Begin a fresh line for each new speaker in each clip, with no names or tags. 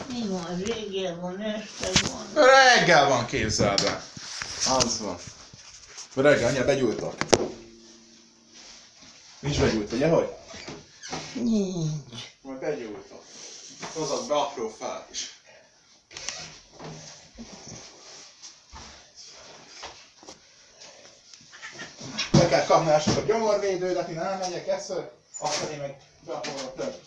Mi van? Reggel van, este van.
Reggel van, képzeld el. Az van. Reggel, anya begyújtott. Nincs begyújt, ugye, hogy?
Nincs.
Majd begyújtott. Hozok be apró fát is. Be kell kapni a gyomorvédődet, én elmegyek, eszök, akkor én meg beapolom több.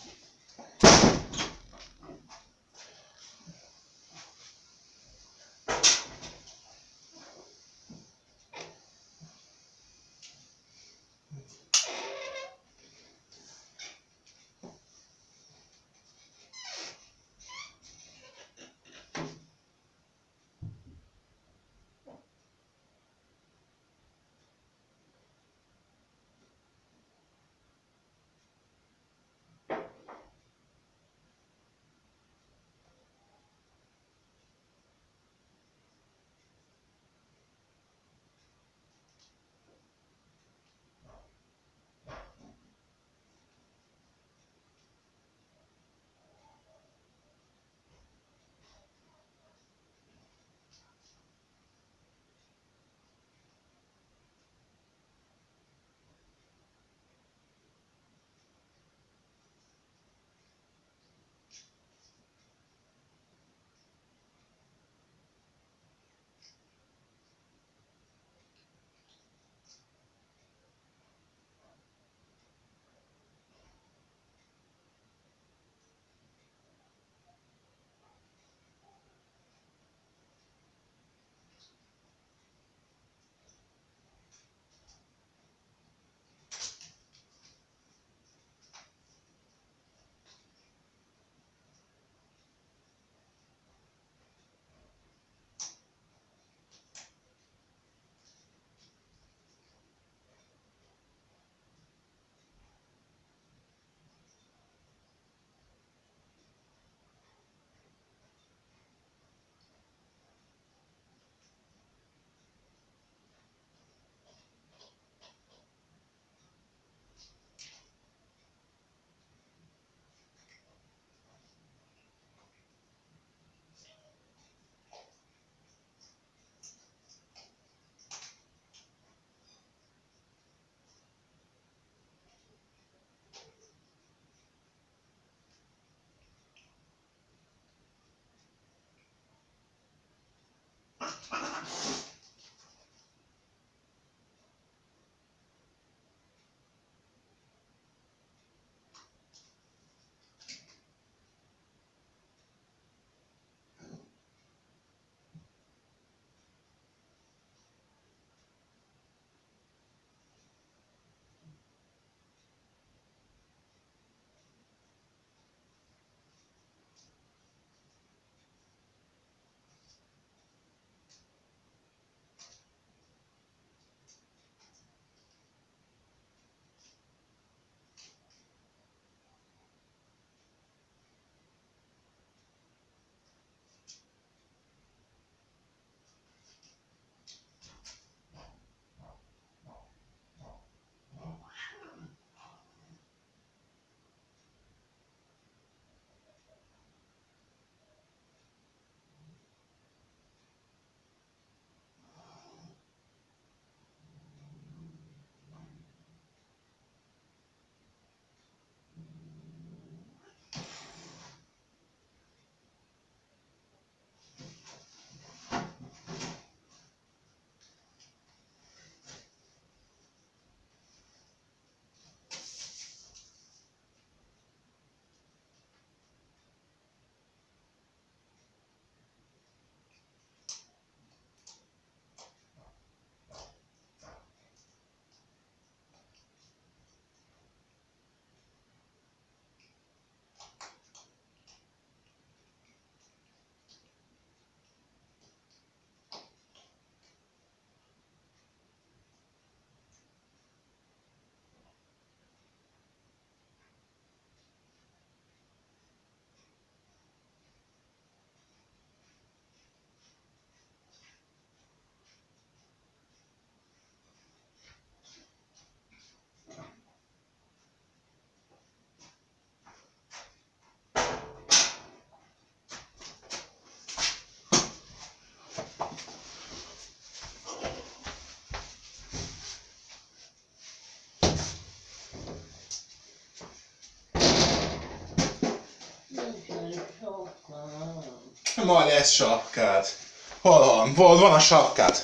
Ma lesz sapkád. Hol van? Hol van a sapkád?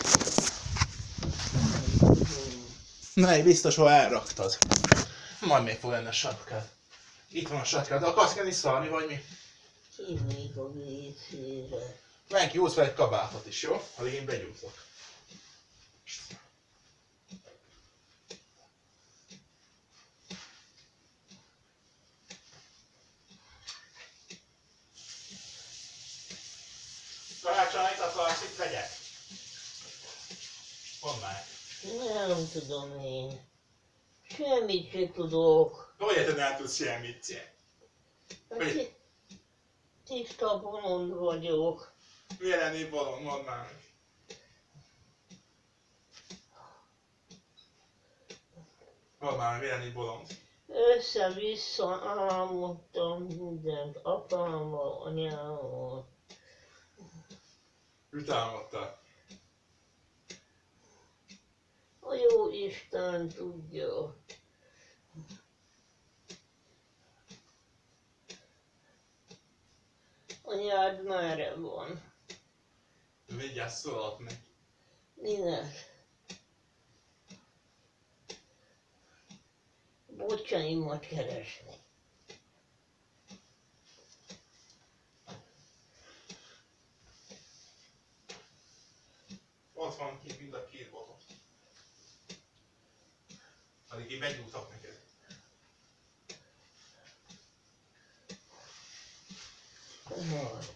Ne, biztos, hol elraktad. Majd még fog lenni a sapkád. Itt van a sapkád. Akarsz kenni szarni, vagy mi?
Kimék a vécére.
Menj ki, húzz fel egy kabátot is, jó? Addig én begyújtok. Karácsonyit akarsz, itt legyek? Mondd már.
Nem tudom én. Semmit se tudok.
Hogy érted, nem tudsz semmit?
Hát tiszta bolond vagyok.
Milyen lennél bolond, mondd már. Mondd már, milyen lennél bolond.
Össze-vissza álmodtam mindent apámmal, anyámmal.
Mit álmodtál?
A jó Isten tudja. Anyád merre van?
Vigyázz, szólatni.
Minek? Bocsaimat keresni.
Ott van kint mind a két botot. Addig én begyújtok neked.
Majd.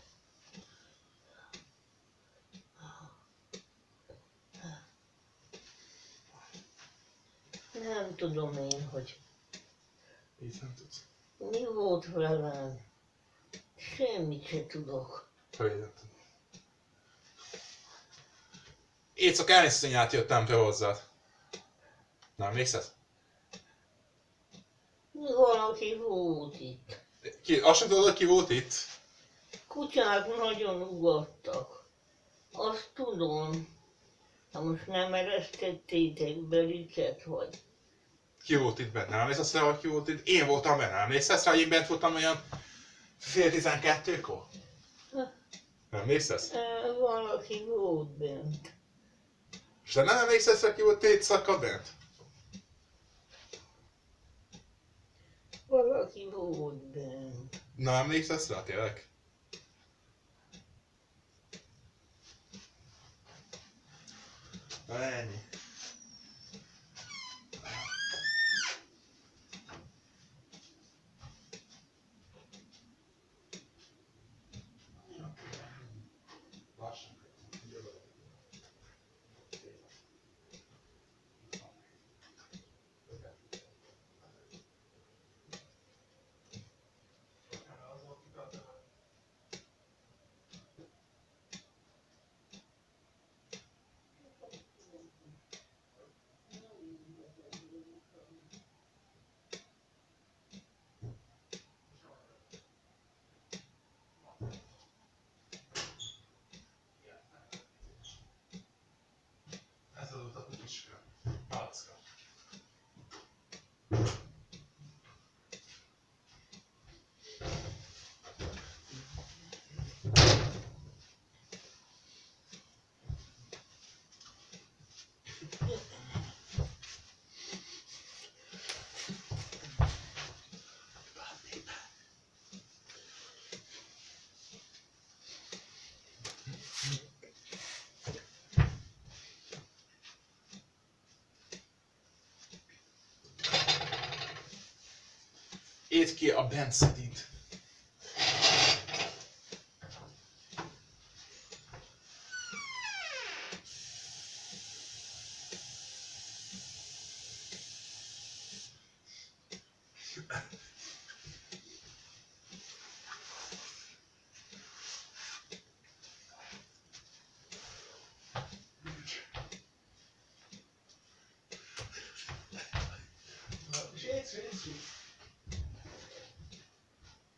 Nem tudom én, hogy
Így nem tudsz.
mi volt velem. Semmit se tudok.
Hogy nem tudsz. Éjszak elnéztényát jöttem te hozzád. Nem emlékszel?
Valaki volt itt.
Ki, azt sem tudod, hogy ki volt itt?
Kutyák nagyon ugattak. Azt tudom. Ha most nem eresztettétek Belicet, vagy?
Ki volt itt benne? Nem emlékszel rá, hogy ki volt itt? Én voltam benne, nem emlékszel rá, hogy én bent voltam olyan fél 12-kor? Nem emlékszel?
Valaki volt bent.
És te nem emlékszel rá, ki volt éjszaka bent?
Valaki volt bent.
Nem emlékszel rá, tényleg? Na ennyi. Ez az utat is kell. Malacka. Édd ki a benszedit. Sétsz.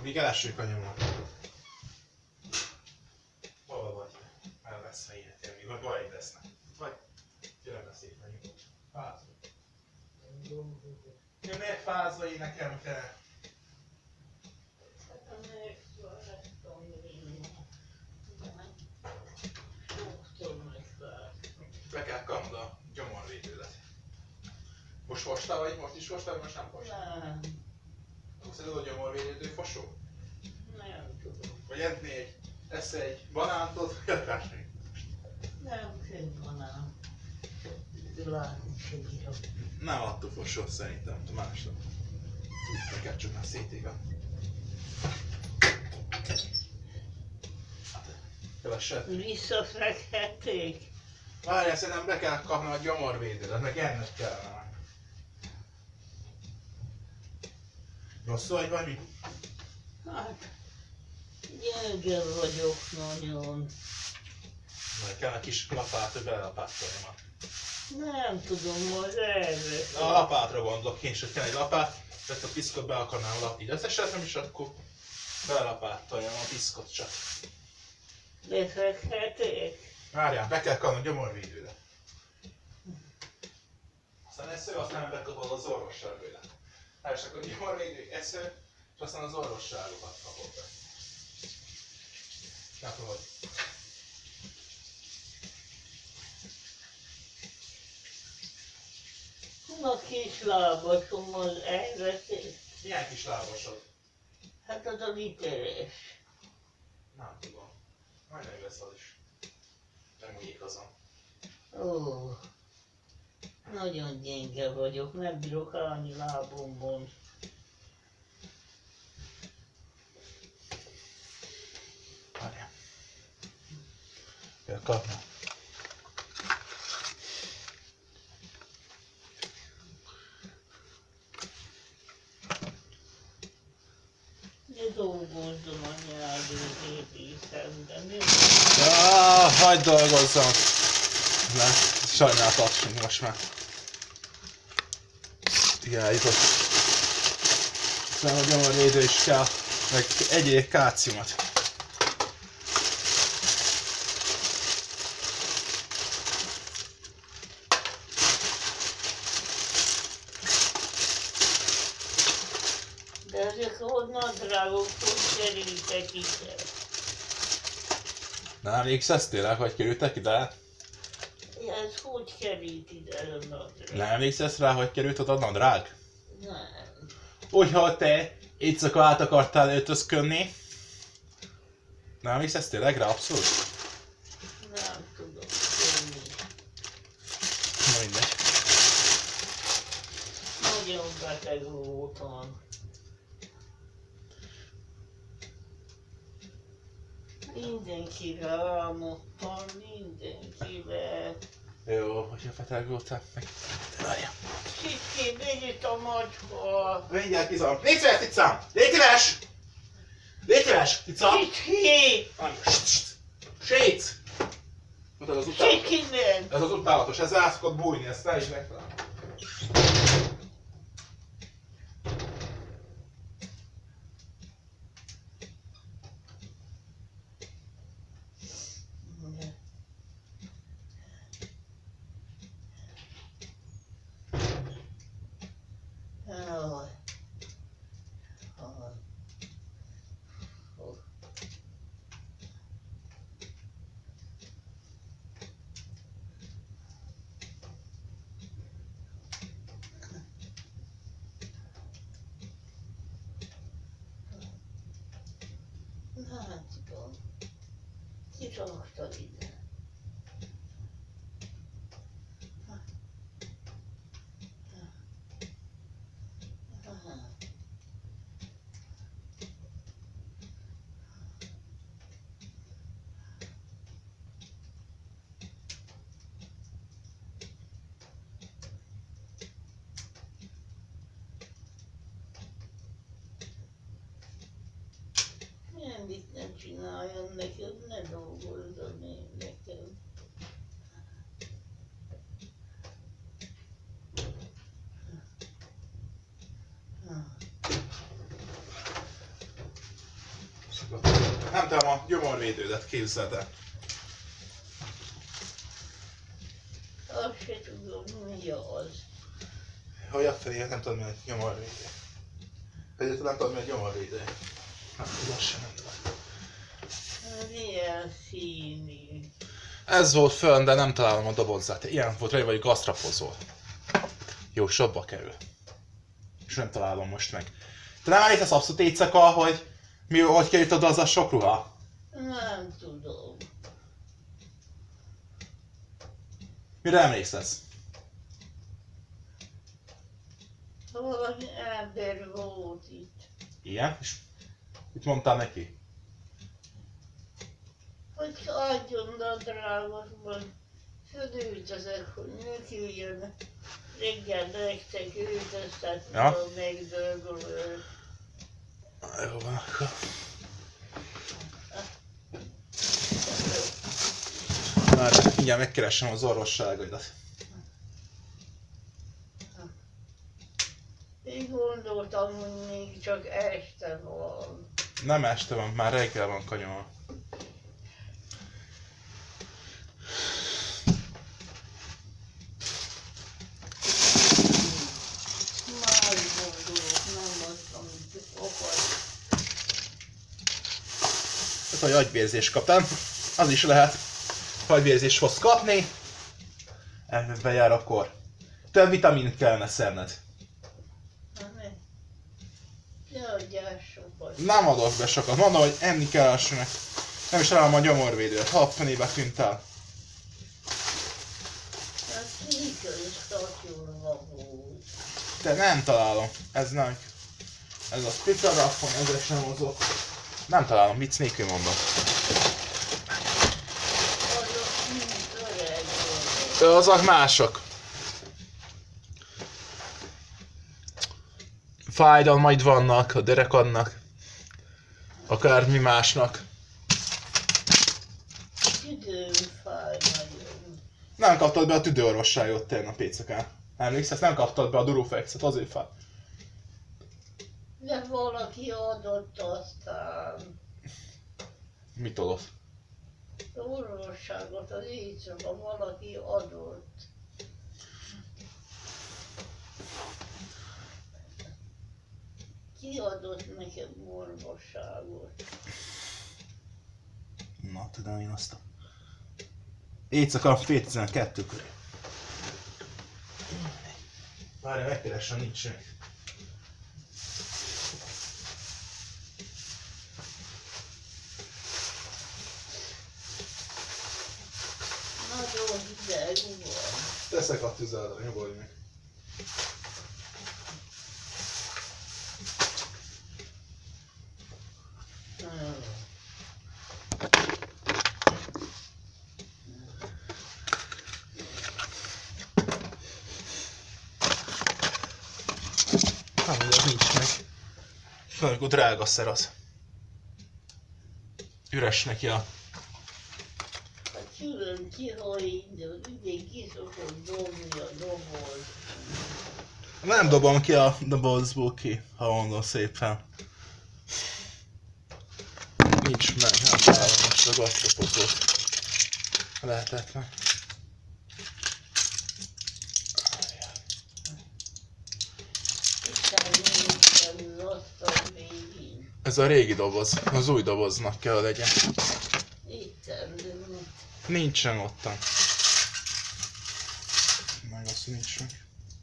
míg elessünk a nyomon. Hol vagy? El lesz a életem, míg vagy baj lesznek. Vagy gyere be szépen nyugodj. Fázva. Ja, miért fázva énekelni kell? Be kell kapnod a gyomorvédődet. Most fostál vagy? Most is fostál, vagy most nem fostál?
Nem,
Szerinted a gyomorvédő fosó?
nem tudom.
Vagy esz egy banántot, vagy akármi?
Nem kell banán. Látni sem bírom.
Nem attól fosó szerintem, a másnak. Neked csak már szétéga. Keveset.
Visszaszekhették?
Várjál, szerintem be kell kapni a gyomorvédődet, meg enned kellene meg. Rosszul vagy mi?
Hát, gyenge vagyok nagyon.
Majd kell a kis lapát, hogy belelapátolja már.
Nem tudom, majd elveszem.
A lapátra gondolok én is, hogy kell egy lapát, tehát a piszkot be akarnám lapni. Így összesetem is, akkor belelapátoljam a piszkot csak.
Leszekhették?
Várjál, be kell kapni a gyomorvédődet. Aztán esző, aztán bekapod az orvosságődet. És akkor a gyomorvédő, esző, és aztán az orvosságokat kapod be. Nem tudom, hogy...
A kis lábasom az elveszett.
Milyen kis lábasod?
Hát az a literes.
Nem tudom. Majd meg lesz az is. Nem úgy igazam.
Ó, nagyon gyenge vagyok, nem bírok állni lábomon.
Várjál. Kell kapnom.
Ne dolgozzon a nyelvőzésem, de mi?
Hagyd dolgozzam! Nem, sajnáltassunk most már. Kiállított. Aztán a gyomorvédő is kell, meg egyéb kálciumot.
De ezek a nadrágok hogy kerültek ide?
Nem emlékszesz tényleg, hogy kerültek ide?
Ez hogy került ide a nadrág?
Nem emlékszesz rá, hogy került oda a nadrág?
Nem.
Hogyha te éjszaka át akartál öltözködni. Nem emlékszesz tényleg rá abszolút?
Nem tudom semmi.
Na mindegy.
Nagyon beteg voltam. Mindenkire álmodtam, mindenkire.
Jó, hogyha beteg voltál, meg... Várjál.
Csicski, begyütt a macska.
Mindjárt kizom. Légy szíves, Ticám! Légy szíves! Légy szíves, Tica!
Csicski!
Séc! Mutat az utálatos.
Csicski nem!
Ez az utálatos, ez rá szokott bújni, ezt ne is megtalálom.
Nem tudom. Ki raktad ide? Semmit nem csináljon nekem, ne dolgozzon én nekem.
Nem tudom a gyomorvédődet, képzeld el.
Azt se tudom, mi az.
Hogy a felé, nem tudom mi a gyomorvédő. Egyébként nem tudom mi a gyomorvédő. Hát, az sem nem tudom.
Milyen színű.
Ez volt fönn, de nem találom a dobozát. Ilyen volt rá, vagy gasztrapozol. Jó, sokba kerül. És nem találom most meg. Te nem emlékszesz abszolút éjszaka, hogy hogy került oda az a sok ruha?
Nem tudom.
Mire emlékszesz?
Valami ember volt itt.
Ilyen? És mit mondtál neki?
Hogy adjon nadrágot, majd fölültözök, hogy ne küljön. Reggel nektek ültöztet,
Ja.
megdörgölő.
Jó van, akkor. Már mindjárt megkeresem az orvosságaidat.
Én gondoltam, hogy még csak este van.
Nem este van, már reggel van kanyolva.
Más gondolok, nem azt, amit akar.
Hát, hogy agyvérzést kaptam. Az is lehet, hogy agyvérzést fogsz kapni. Ebben jár akkor. Több vitamint kellene szerned.
Ne adjál sokat.
Nem adok be sokat, mondom, hogy enni kell elsőnek. Nem is találom a gyomorvédőt, happenébe tűnt el.
Hát miköztatjulva volt.
De nem találom, ez nem. Ez a spicarafon, ezek sem mozog. Nem találom, vicc nélkül mondom.
Azok mind öreg volt.
Azok mások. Fájdalmaid vannak, a derekadnak. Akármi másnak.
Tüdőm fáj nagyon.
Nem kaptad be a tüdőorvosságot tegnap éjszakán. Emlékszel, nem kaptad be a Durofexet, azért fáj.
De valaki adott aztán.
Mit adott?
Az orvosságot az éjszaka valaki adott. Ki adott nekem orvosságot?
Na, tudom én azt. Éjszaka fél 12 köré. Várjál, megkeresem, nincs meg.
Nagyon hideg van.
Teszek a tüzelre, nyugodj meg. Az nincs meg. Akkor drága szer az. Üres neki a...
Hát külön kihagyni, mindig ki szokott dobni a doboz.
Nem dobom ki a dobozból ki, ha mondom szépen. Nincs meg, hát találom most a gasztropozót. Lehetetlen.
Isten nincsen az asztal végén.
Ez a régi doboz, az új doboznak kell legyen.
Isten, de
Nincsen ottan. Meg azt nincs meg.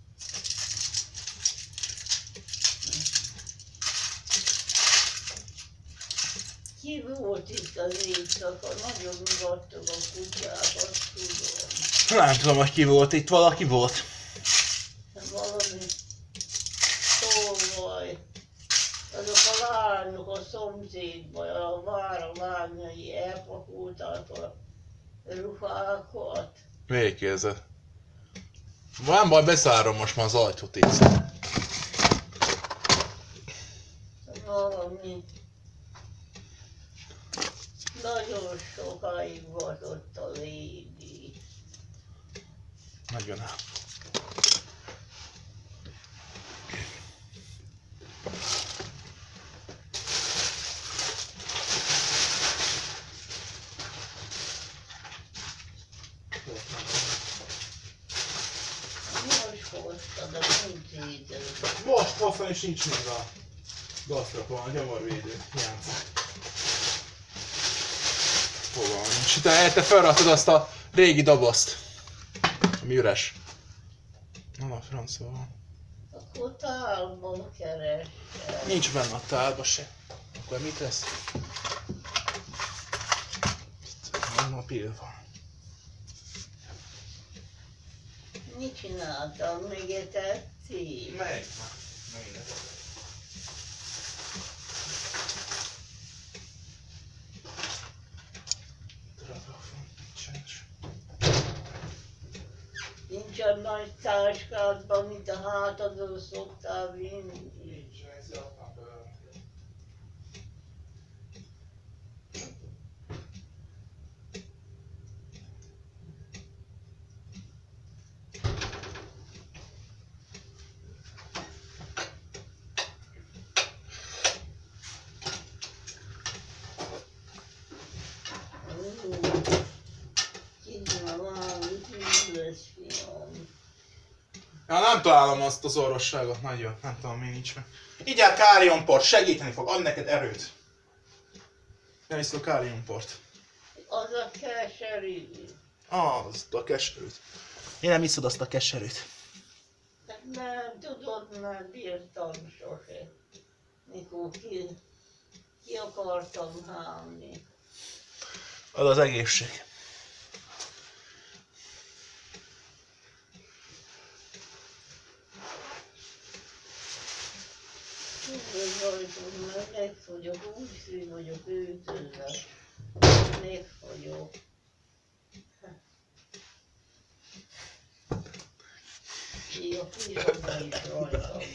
ki volt itt az éjszaka? Nagyon mutattam a kutyát, azt tudom.
Nem tudom, hogy ki volt itt, valaki volt.
Valami tolvaj. Azok a lányok a szomszédban, a vára lányai elpakulták a ruhákat.
Végkézzel. Nem baj, beszárom most már az ajtót itt.
Valami nagyon sokáig volt ott a légi.
Nagyon ám.
hoztad, de nincs étel.
Most hoztam és nincs meg a gasztrapon, a gyomorvédő. Hiányzik. Hova nincs? Te felraktad azt a régi dobozt. Ami üres. Na, francia van.
Akkor tálban keresel.
Nincs benne a tálba se. Akkor mit lesz? A pil van.
Mit csináltam? Még etettél?
Meg. Megint.
Nincs a nagy táskádban, mint a hátadon szoktál vinni.
Nincs, ez a Ja, nem találom azt az orvosságot, nagyon, nem tudom mi nincs meg. Igyál káliumport, segíteni fog, ad neked erőt. Nem iszol káliumport.
Az a keserű.
Azt a keserűt. Én nem iszod azt a keserűt.
Nem tudod, nem bírtam sose. Mikor ki akartam hálni.
Az az egészség.
Rajtunk, mert megfogyok, úgy fű vagyok őtőzve. Megfogyok. Így a pizsomba is rajtam van.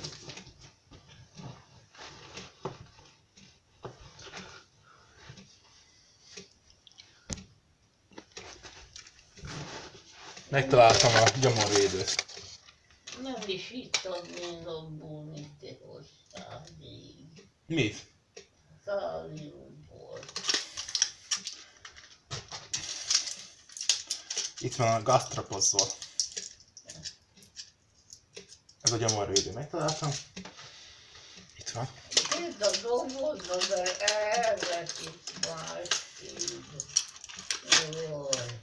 Megtaláltam a gyomorvédőt.
Nem is hittem még abból, mit te hoztál még.
Mit?
Káliumból.
Itt van a gasztrapozzol. Ez a gyomorvédő, megtaláltam. Itt van.
Itt a dobozba, de elveszik másképp. Jaj.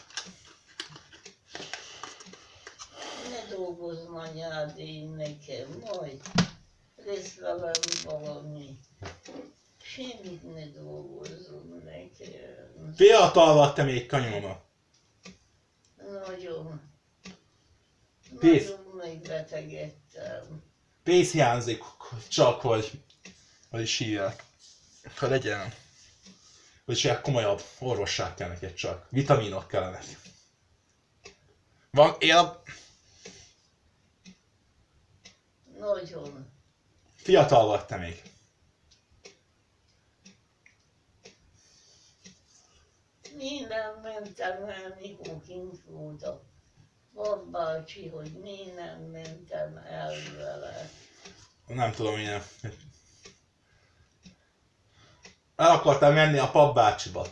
Ne dolgozz anyád én nekem, majd lesz velem valami. Semmit ne dolgozzon nekem.
Fiatal vagy te még, kanyomama.
Nagyon.
Pénz.
Nagyon megbetegedtem.
Pénz hiányzik, csak hogy is hívják. Ha legyen. Vagyis ilyen komolyabb orvosság kell neked csak. Vitaminok kellenek. Van,
Nagyon.
Fiatal vagy te még.
Minden mentem el, mikor kint voltak. Van bácsi, hogy mi nem mentem el vele.
Nem tudom, ilyen. El akartál menni a papbácsiba.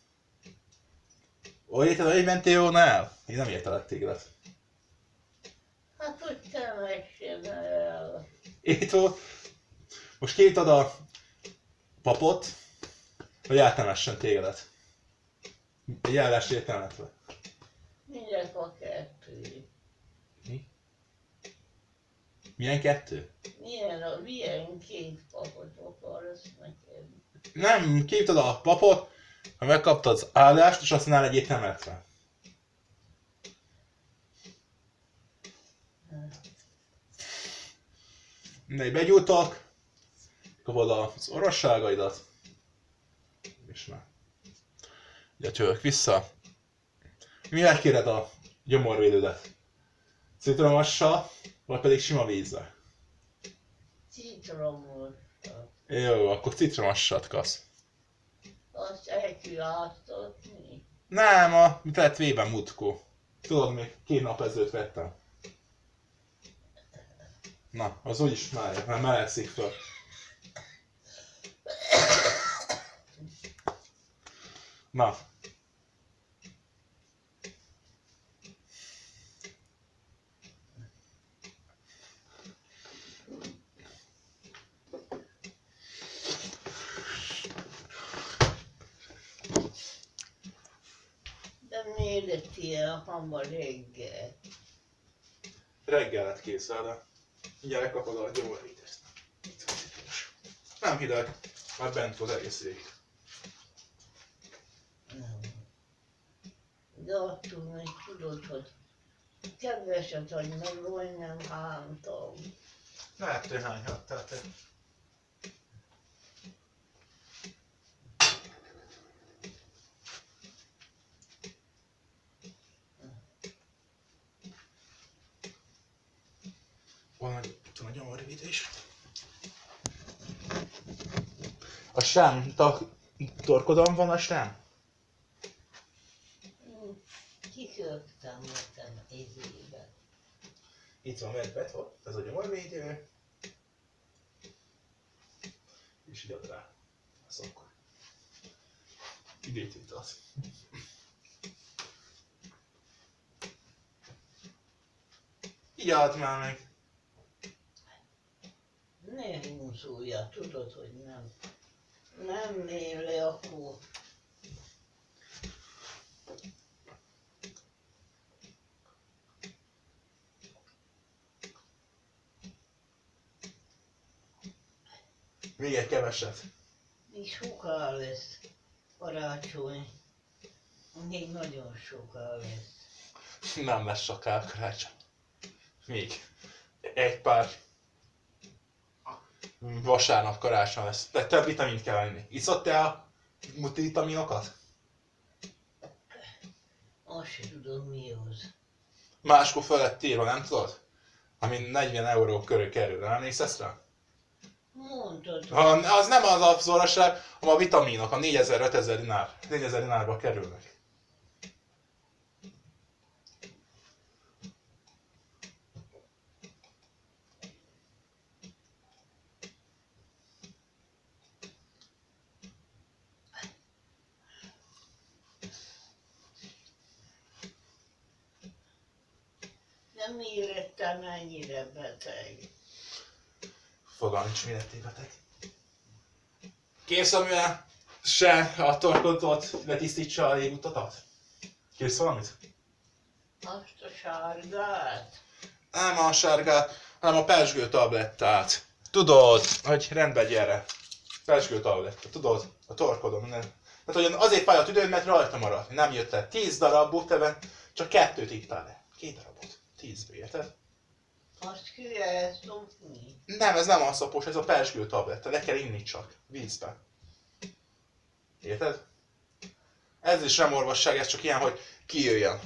Hogy mentél volna el? Én nem értelek téged.
Hát, hogy te messen el.
Itt volt. Most kérted a papot, hogy eltemessen tégedet. Egy ellest értelmetve.
Mindjárt a kettő.
Mi? Milyen kettő?
Milyen két papot akarsz nekem?
Nem, kérted a papot, ha megkaptad az áldást, és aztán el legyél temetve. Mindegy, begyújtok, kapod az orvosságaidat, és már. Ugye csövök vissza. Mivel kéred a gyomorvédődet? Citromossal, vagy pedig sima vízzel?
Citromos.
Jó, akkor citromossat kapsz.
Azt elküláttatni.
Nem, mit lett vében mutkó. Tudod, még 2 nap ezelőtt vettem. Na, az úgyis már melegszik föl. Na.
lett ilyen hamar reggel?
Reggel lett készen, de mindjárt lekapod a gyomorítést. Nem hideg, már bent volt egész végig.
Nem. De attól még tudod, hogy keveset adj meg, vagy nem hántam.
Lehet, hogy hány hattál te. Van a gyomorvítés. A sem, torkodon van a sem?
Kiköptem nekem izébe.
Itt van medvet, ott, ez a gyomorvédő. És így ad rá. Ez akkor. Idét itt az. Így add már meg.
Ne húzója, tudod, hogy nem. Nem mér le akkor.
Még egy keveset.
Még soká lesz karácsony. Még nagyon soká lesz.
Nem lesz soká karácsony. Még. Egy pár vasárnap karácsony lesz. De több vitamint kell venni. Iszod te a multivitaminokat?
Azt se tudom mi az.
Máskor fel lett írva, nem tudod? Ami 40 euró körül kerül, nem emlékszesz rá?
Mondtad,
Az nem az abszolvasság, hanem a vitaminok, a 4000-5000 dinár. 4000 dinárba kerülnek.
nem miért lettem ennyire beteg.
Fogalmam nincs, mi lettél beteg. Kész, amivel se a torkodot letisztítsa a légutatat? Kész valamit?
Azt a sárgát?
Nem a sárgát, hanem a pezsgő tablettát. Tudod, hogy rendbe gyere. Pezsgő tabletta, tudod? A torkodon, minden. Tehát, hogy azért fáj a tüdőd, mert rajta maradt. Nem jött el 10 darab bukteben, csak 2-t ittál le. 2 darabot. 10-ből, érted?
Azt ki lehet szopni?
Nem, ez nem a szapos, ez a pezsgő tabletta. Le kell inni csak. Vízbe. Érted? Ez is nem orvosság, ez csak ilyen, hogy kijöjjön.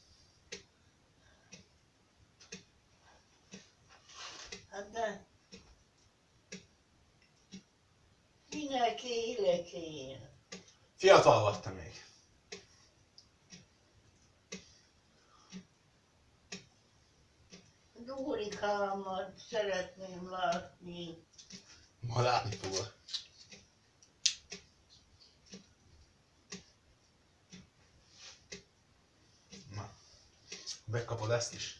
Hát de... Minek élek én?
Fiatal vagy te még.
Dórikámat szeretném látni.
Ma látni fogod. Na, bekapod ezt is.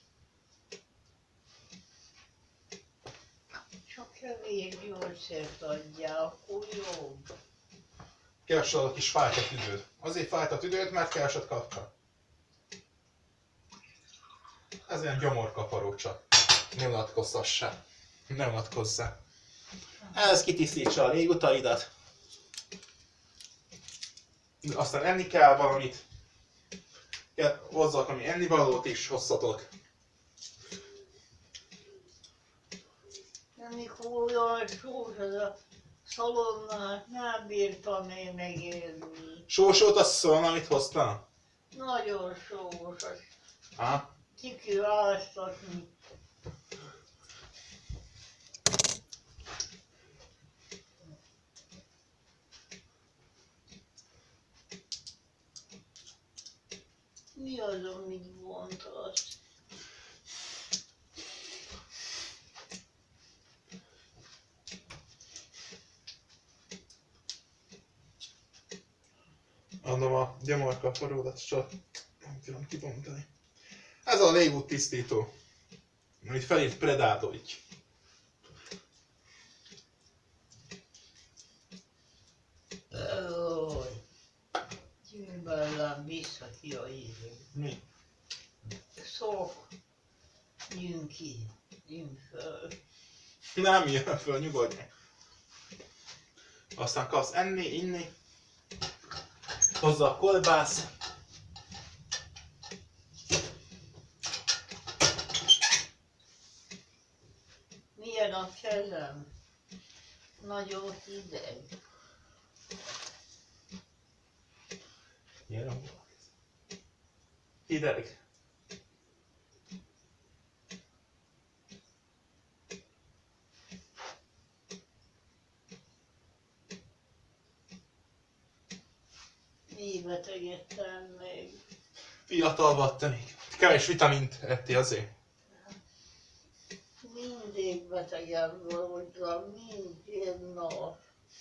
Csak kevés gyógyszert adjál, akkor jobb.
Keresed a kis fájt a tüdőd. Azért fájt a tüdőd, mert keresed kapcsa. Ez ilyen gyomorkaparó csak. Ne unatkozzassál. Ne unatkozzál. Ez kitisztítsa a légutaidat. Aztán enni kell valamit. Hozzak, ami ennivalót is hozzatok.
Amikor olyan sós az a szalonnát, nem bírtam én megélni.
Sósót azt szól, amit hoztam?
Nagyon sós, azt
Aha.
ki kell áztatni. Mi az, amit mondhatsz?
Adom a gyomorkaparódat, csak nem tudom kibontani. Ez a légút tisztító, amit felírt Predátovics.
Gyűjbellem vissza ki. Jaj,
Mi?
szok, jön ki, jön föl.
Nem jön föl, nyugodj. Aztán kapsz enni, inni. Hozzá a kolbász.
Milyen a kezem? Nagyon hideg.
Jelen van. Hideg.
Mi betegedtem még?
Fiatal vagy te még. Kevés vitamint ettél azért.
Mindig betegem voltam, minden nap.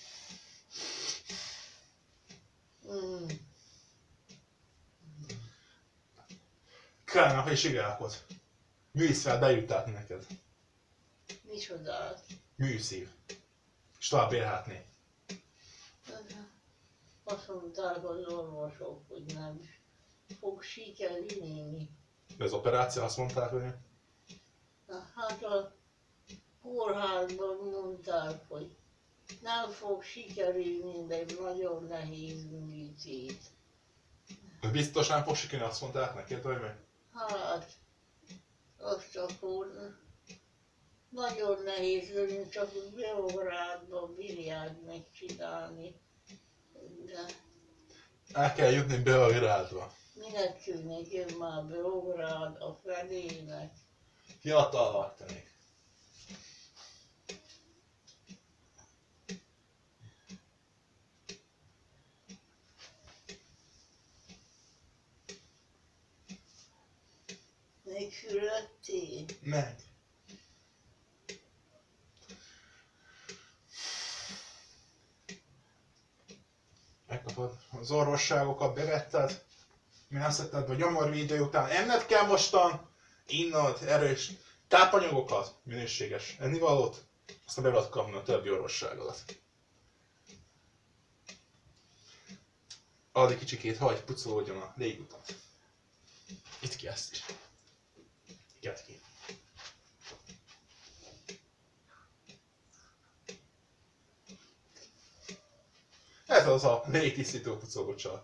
Kellene, hogy sigálkod. Műszvel bejuttatni neked.
Micsodát?
Műszív. És tovább élhetné.
Azt mondták az orvosok, hogy nem fog sikerülni.
De az operáció azt mondták, hogy
Hát a kórházban mondták, hogy nem fog sikerülni, de nagyon nehéz műtét.
biztos nem fog sikerülni, azt mondták neked, vagy mi?
Hát, azt akkor nagyon nehéz lenne csak Beográdban biliárd megcsinálni. De
El kell jutni Beográdba.
minek tűnik jön már Beográd a felének?
Fiatal vagy te még.
Még fürödtél?
Meg. Megkapod az orvosságokat, bevetted. Mi nem szedted, vagy gyomorvédő után enned kell mostan, innod erős tápanyagokat, minőséges ennivalót, aztán be tudod kapni a többi orvosságodat. Addig kicsikét hagyj pucolódjon a légutat. Itt ki ezt is. Igyed ki. Ez az a légtisztító pucolócsa.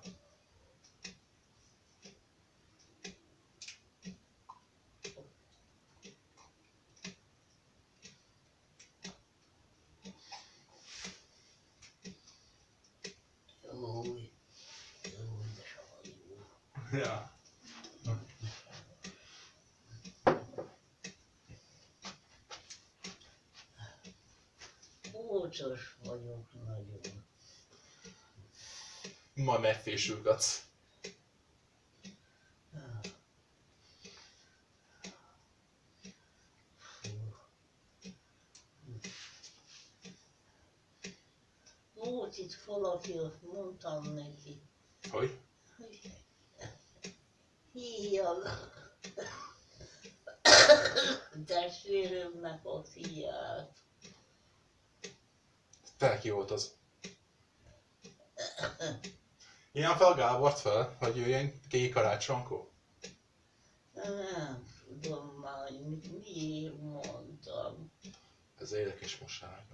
Új, de savanyú.
Ja.
Ócsos vagyok nagyon.
Majd megfésülgetsz.
Volt itt valaki, ott mondtam neki,
Hogy?
hogy hívjam testvéremnek a fiát.
Te ki volt az? Ilyen fel Gábort fel, hogy ő ilyen kék karácsonkó?
Nem tudom már, hogy miért mondtam.
Ez érdekes mostanában.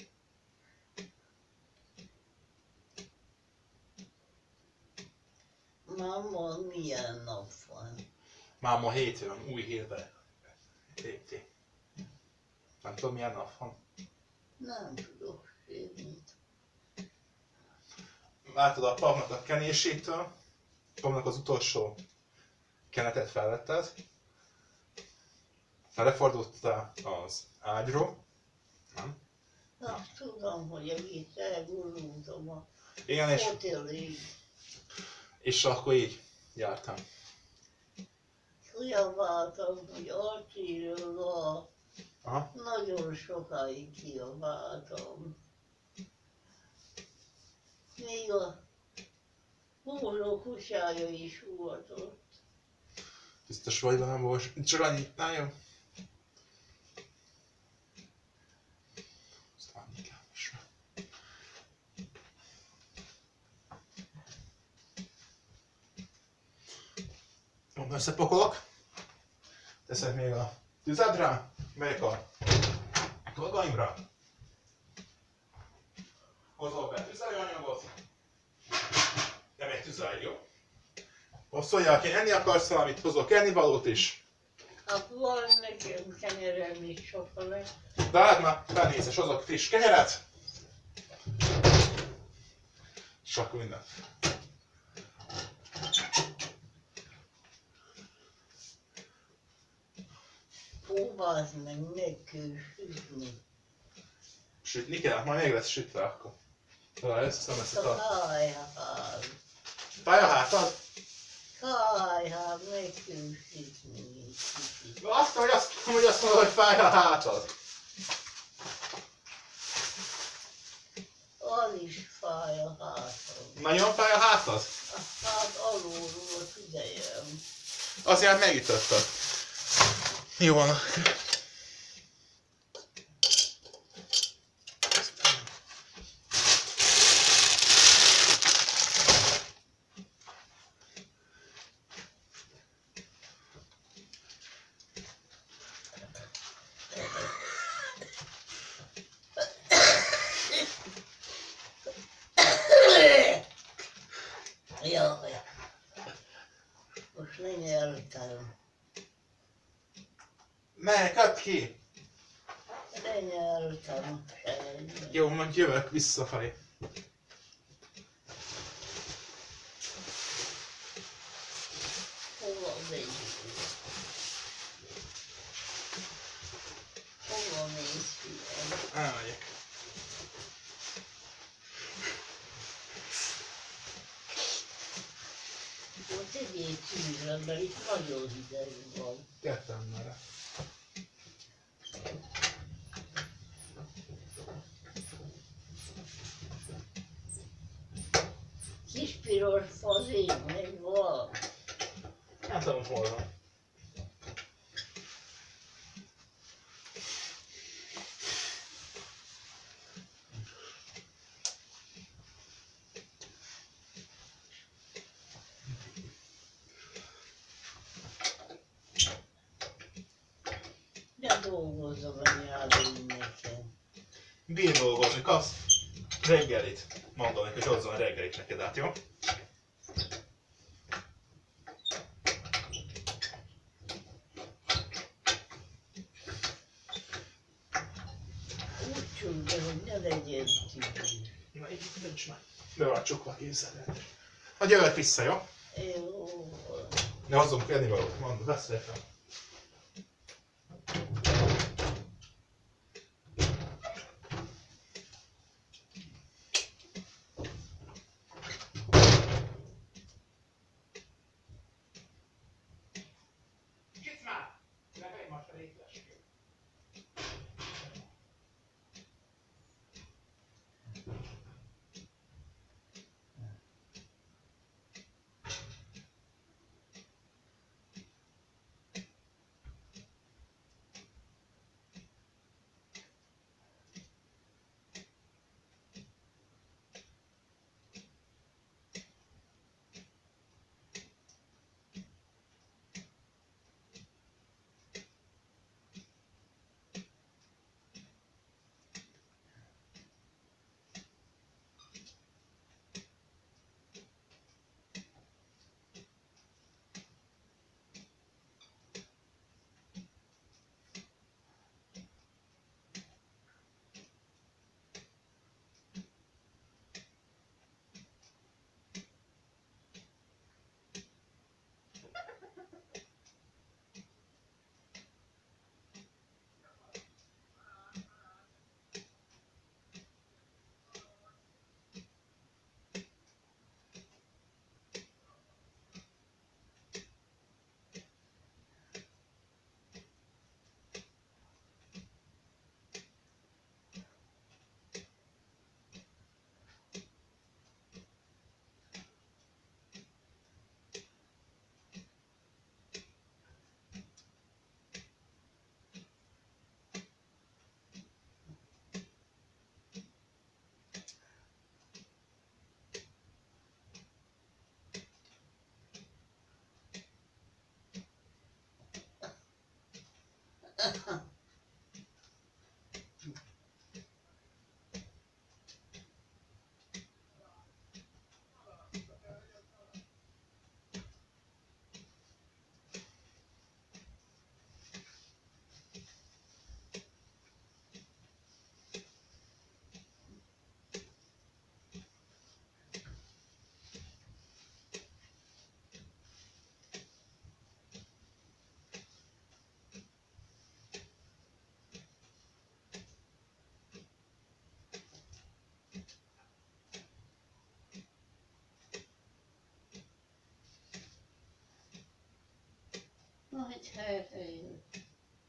Mama, milyen nap van?
Már ma hétfőn, új hétben. Héti. Nem tudom milyen nap van.
Nem tudok semmit.
Látod a papnak a kenésétől, papnak az utolsó kenetet felvetted, lefordultál az ágyról, nem?
Na, tudom, hogy egész elgurultam a
Igen, és,
hotelig.
és akkor így jártam.
Kiabáltam, hogy Attila,
Aha.
nagyon sokáig kiabáltam. Még a húzó kutyája is volt ott.
Biztos vagy velem volt. Csak annyi, na jó. Aztán annyi kell most már. összepakolok. Teszek még a tüzedre, megyek a dolgaimra. Hozok be tüzelőanyagot. Nem egy tüzel, jó? Mondja, aki enni akarsz valamit, hozok ennivalót is.
Hát van nekem kenyerem is sokkal lesz.
De hát már benézes, hozok friss kenyeret. Sok minden.
Ó, bazd meg, meg kell sütni.
Sütni kell, majd még lesz sütve akkor. Talán összeszem ezt a...
Kajhál.
Fáj a hátad?
Kajhál, meg kell sütni.
Azt mondod, hogy fáj a hátad.
Az is fáj a hátam.
Nagyon fáj a hátad?
Hát alulról a tüzeljem.
Azért megütötted. Jó van.
Jaj. Most ne nyeltem.
Ne, köt ki!
Ne nyeltem semmi.
Jó, majd jövök visszafelé.
Hova megy? Hova mész, fiam?
Elmegyek.
Most tegyél tűzre, mert itt nagyon hideg van.
Tettem már.
Kis piros fazék még van.
Nem tudom, hol van.
Ne dolgozzam a nyáron nekem.
Bír dolgozni, kapsz reggelit. Mondom neki, hogy hozzon a reggelit neked át, jó?
Úgy csukd, hogy ne legyen tűz.
Na így nincs már. Be van csukva, képzeld el. Majd jövök vissza, jó?
Jó van.
Ne hozzunk ennivalót, mondom, beszéltem. Kicsit már! Nekem most elég lesz.
Hogy helyre jött.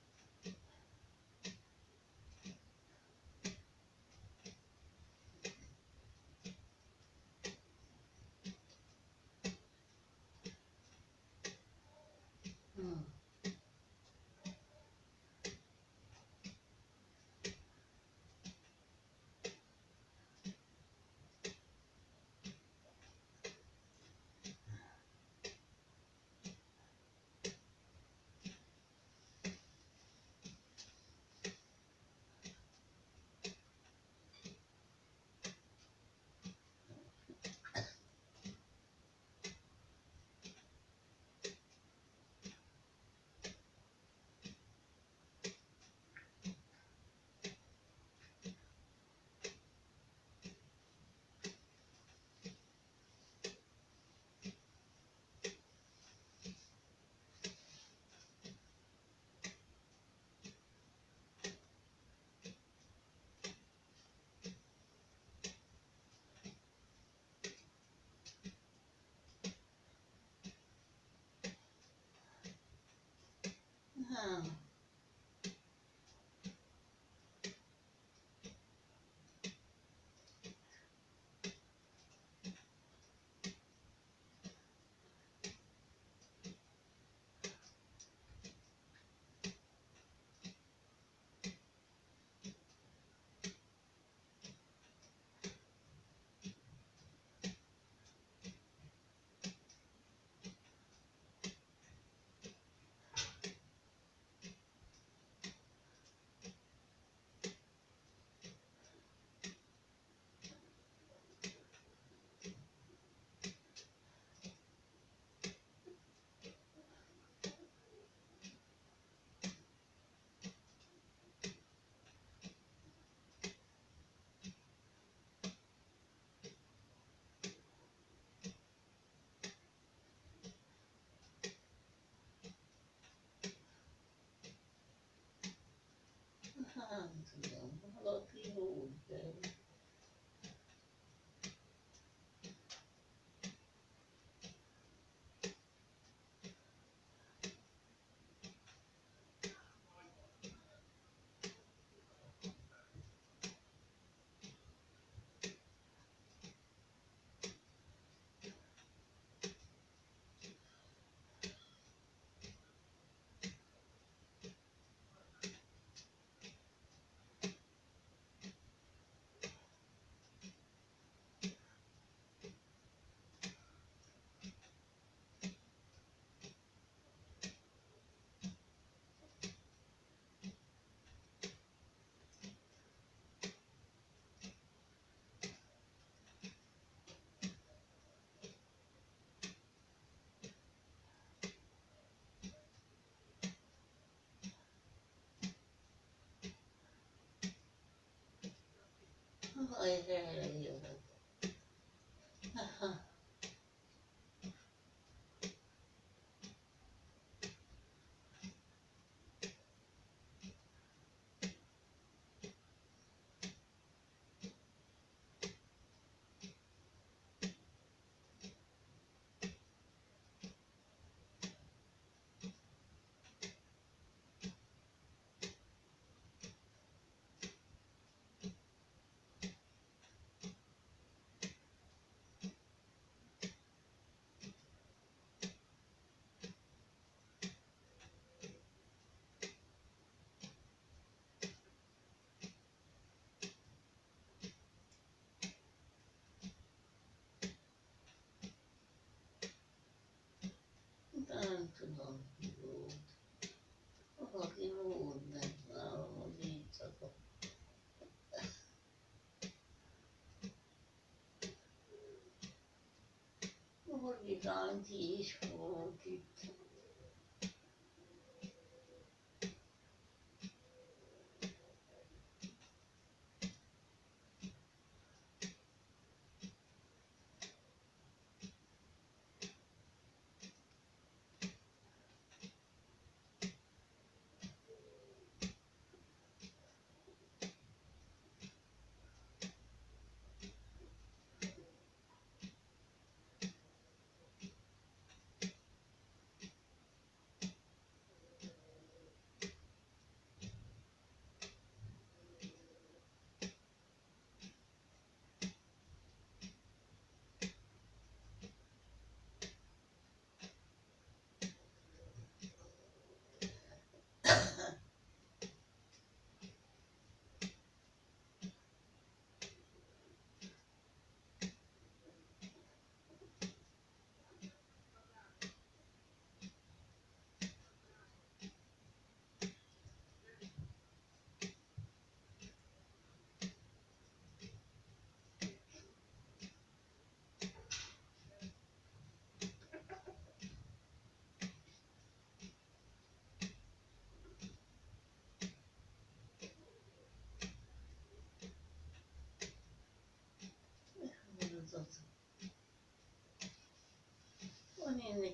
Nem tudom, valaki úgy jön. Majd erre jövök. Nem tudom, ki volt. Valaki volt bent nálam az éjszaka. Hogy Ránki is volt itt.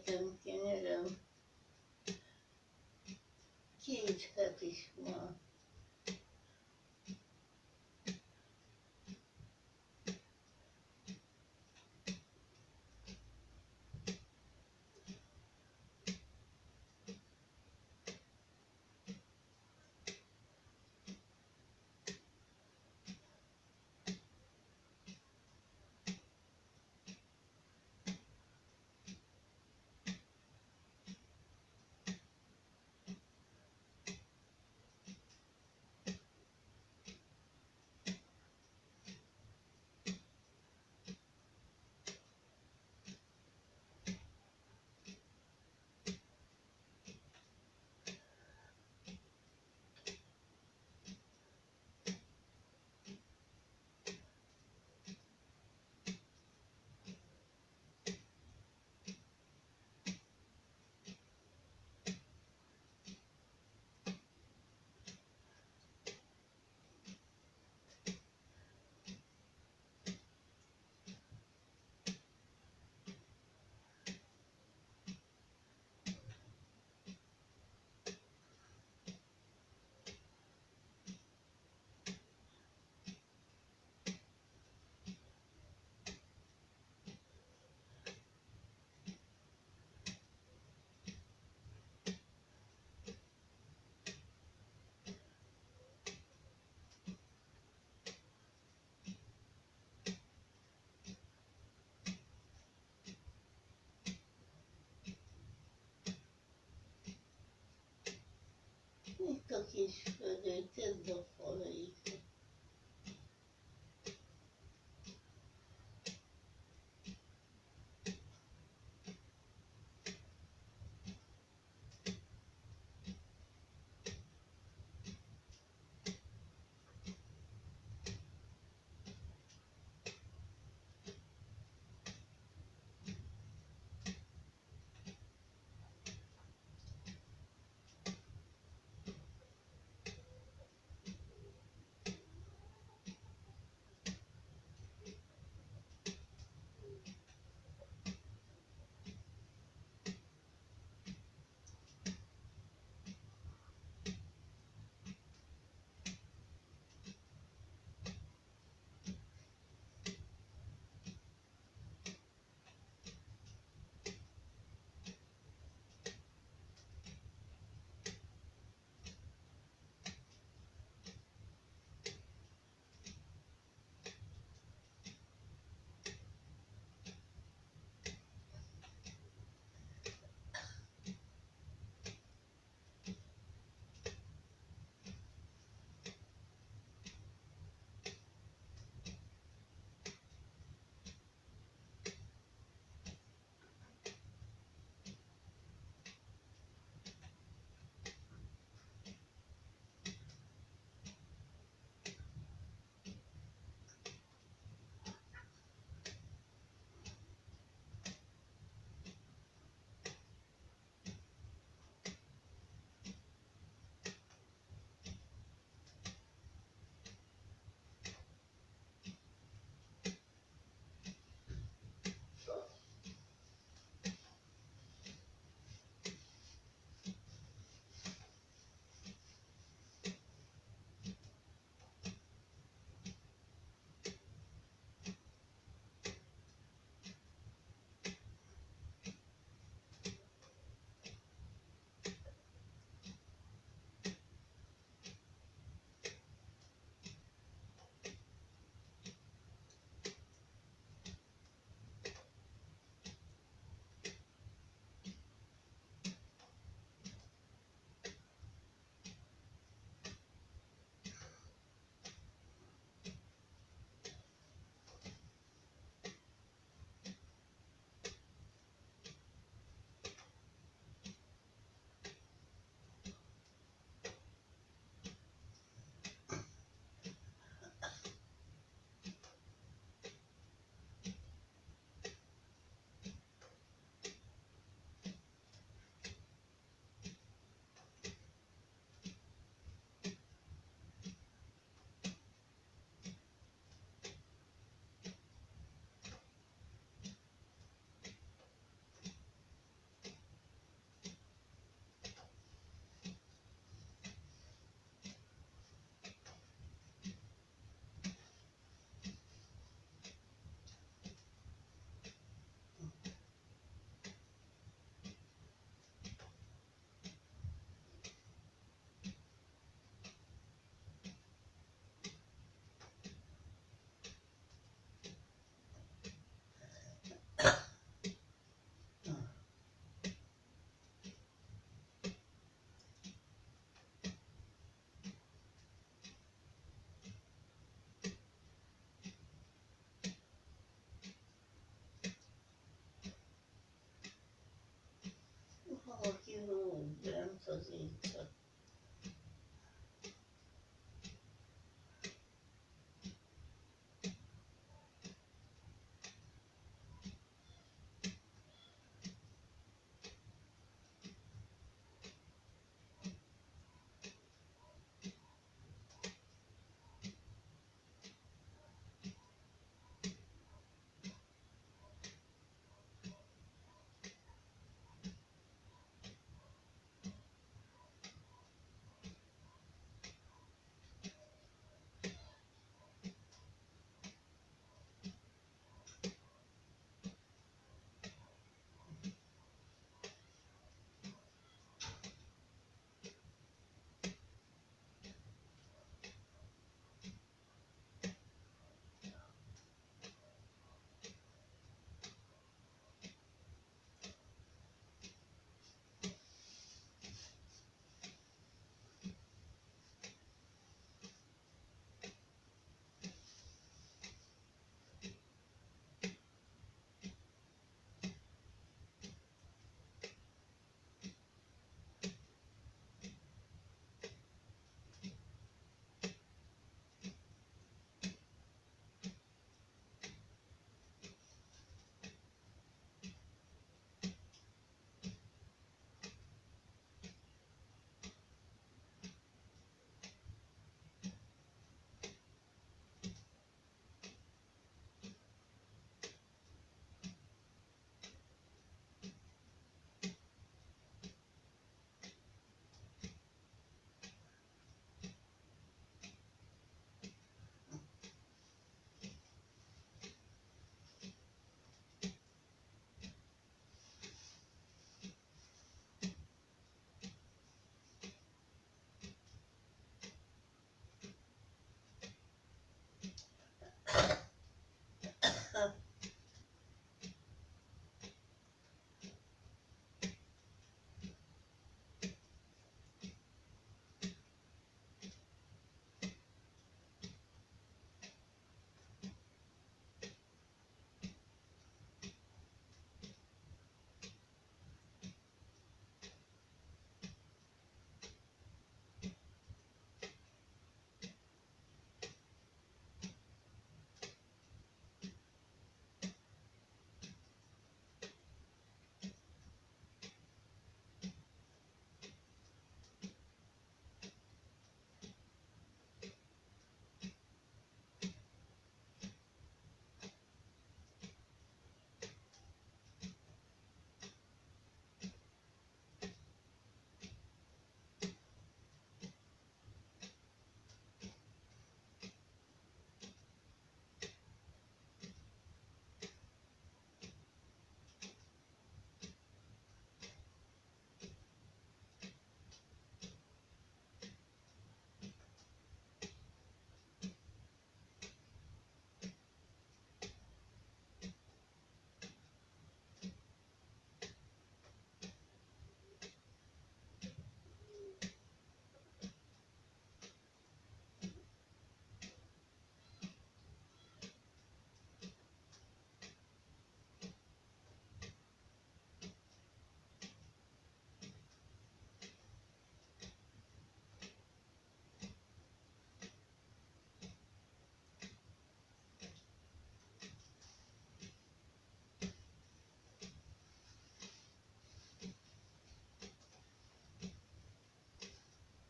nekem kenyerem. 2 het is ma.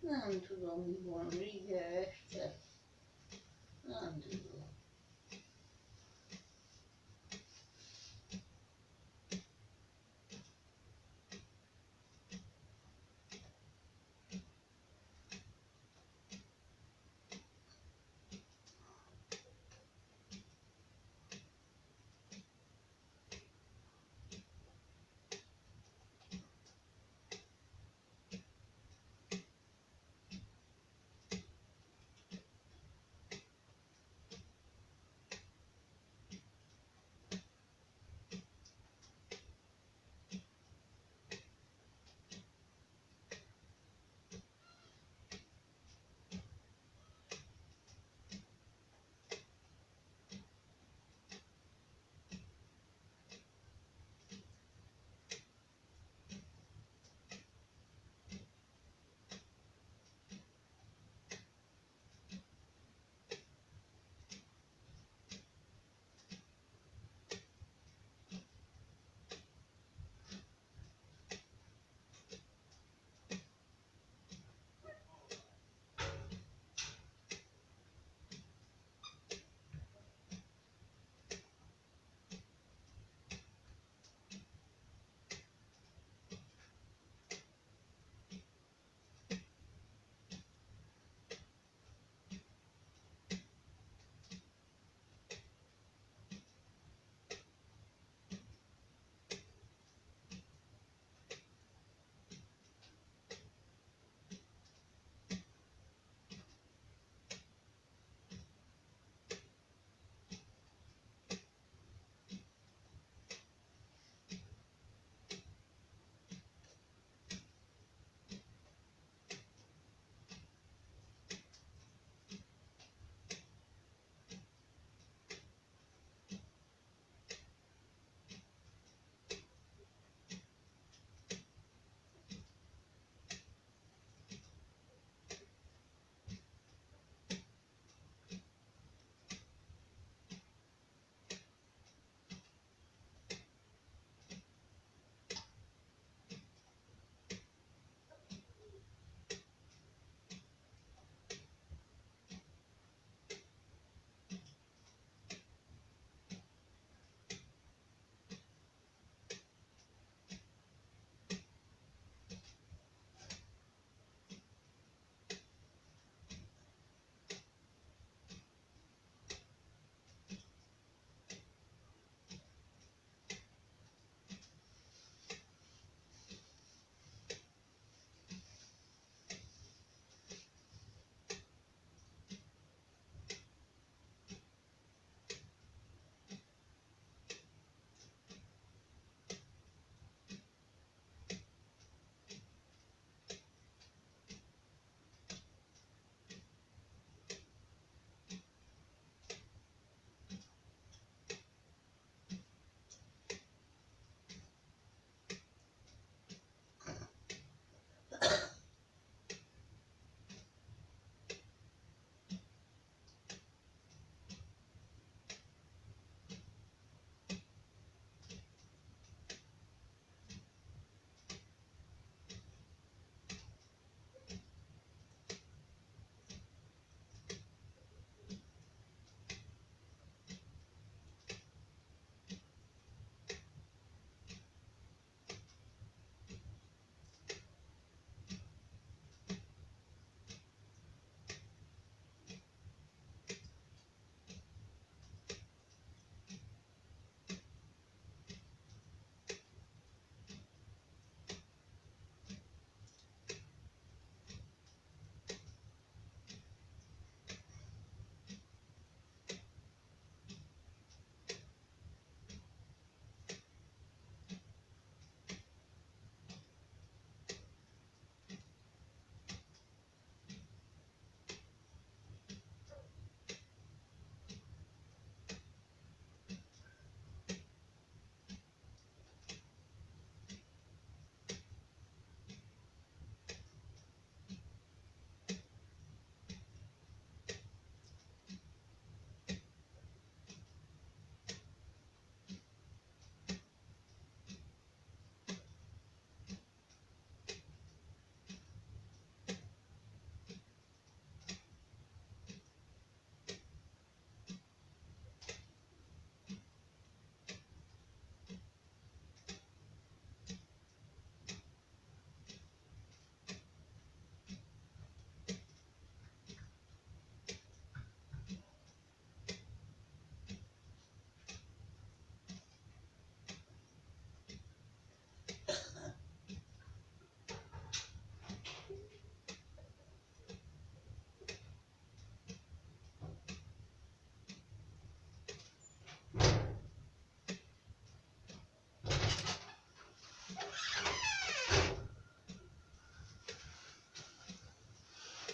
Nem tudom, mi van vége este. Nem tudom.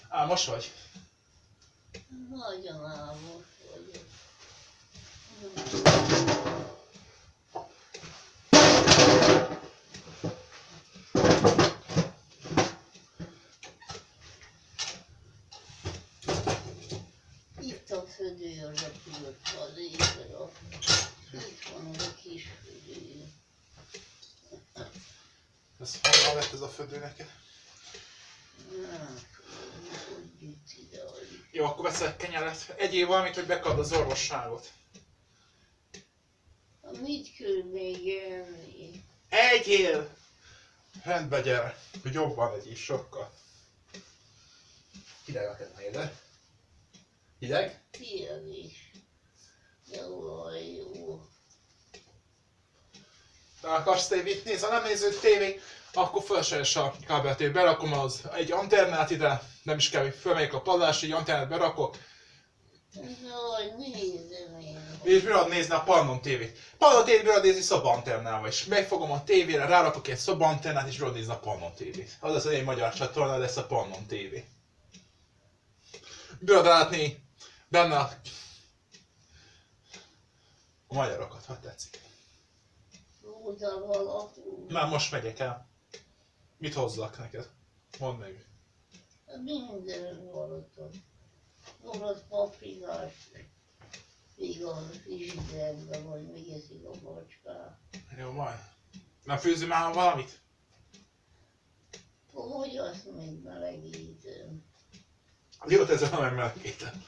Álmos vagy?
Nagyon álmos vagyok. Itt a födő az a pillanatban az éjjel. Itt van az a kis födő.
Ez honnan lett ez a födő neked?
Nem tudom, hogy jut ide, hogy...
Jó, akkor veszek kenyeret. Egyél valamit, hogy bekapd az orvosságot.
Mit kell még enni?
Egyél! Rendbe gyere, hogy jobban legyél sokkal. Hideg a kenyér. Hideg?
Ilyen is. Jó, jó.
De akarsz tévét nézni? Ha nem néződ tévét, akkor fölsejesz a kábeltét. Berakom az egy antennát ide, nem is kell, hogy fölmegyek a padlásra, egy antennát berakok.
Jaj, nézem én.
És bírod nézni a Pannon tévét. Pannon tévét bírod nézni szobaantennával is. Megfogom a tévére, rárakok egy szobaantennát és bírod nézni a Pannon tévét. Az az egy magyar csatorna, lesz a Pannon tévé. Bírod látni benne a magyarokat, ha tetszik.
Oda valahol.
Már most megyek el. Mit hozzak neked? Mondd meg.
Minden valatot. Orosz paprikás. Még a frigiderben, vagy még eszik a macskát.
Jó, majd. Nem főzöm már valamit?
Hogy azt még melegítem?
Jó, ezzel nem megmelegítem.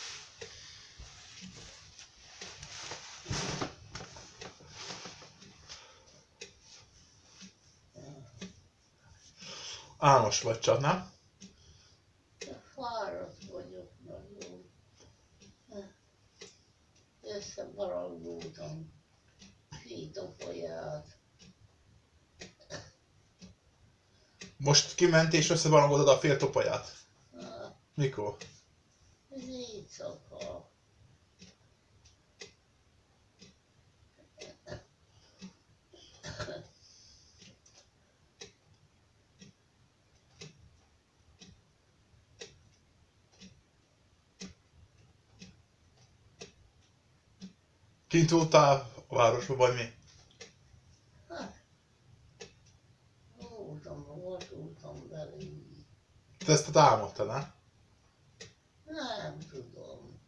Álmos vagy csak, nem?
Fáradt vagyok nagyon. Összebarangoltam. Két a folyát.
Most kiment és összebarangoltad a fél topaját. Mikor?
Ez éjszaka.
Kint voltál a városban, vagy mi?
Voltam bele így.
Te ezt álmodtad, nem?
Nem tudom.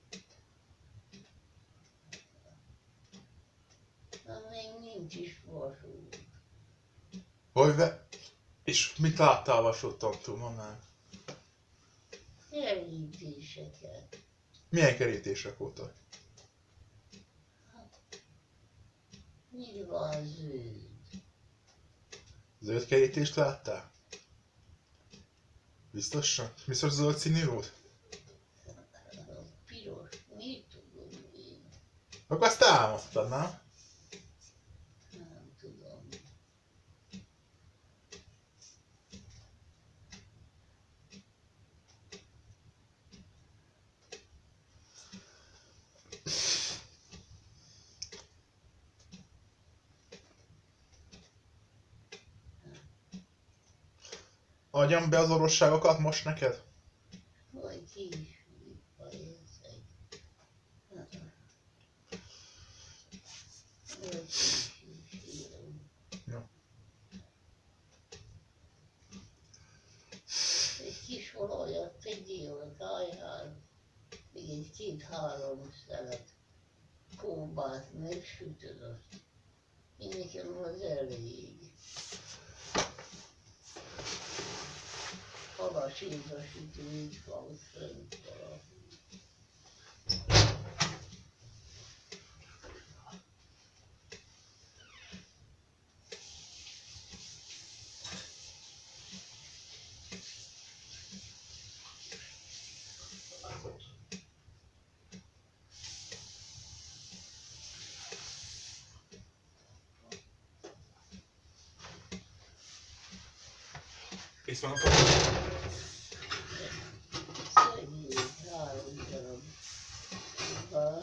De még nincs is vasút.
Hogy ve... És mit láttál vasúton túl, mondd?
Kerítéseket.
Milyen kerítések voltak?
Nyilván zöld.
Zöld kerítést láttál? Biztosan? Biztos zöld színű volt?
Piros. Mit tudom én?
Akkor azt álmodtad, nem?
Nem tudom.
Adjam be az orvosságokat most neked?
Vagy ki is fejezek. Vagy ki is írom.
Jó.
Egy kis olajat tegyél a kájhára. Még egy 2-3 szelet kóbát megsütöd azt. Én nekem az elég. Halasít a sütő, így van fönt valahol.
Kész van a
Szegény 3 darab kóbát.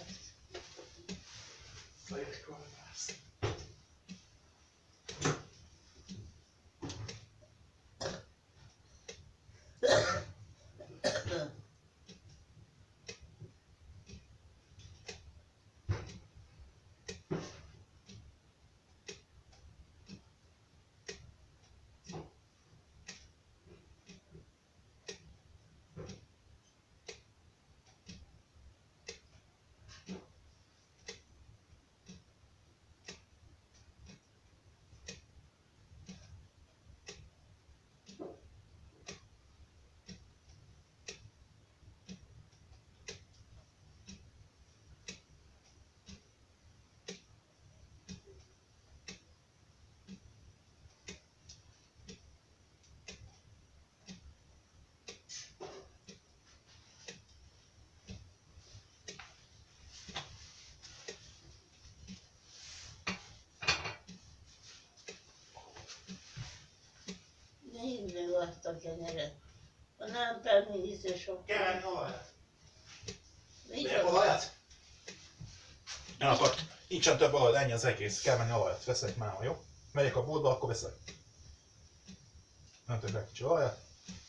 a kenyeret. Ha nem pennézes, akkor...
Kell venni olajat.
Mit
Vegyek olajat? Nem akart. Nincsen több olaj, ennyi az egész. Kell venni olajat. Veszek már, jó? Megyek a boltba, akkor veszek. Nem tudok egy kicsi olajat.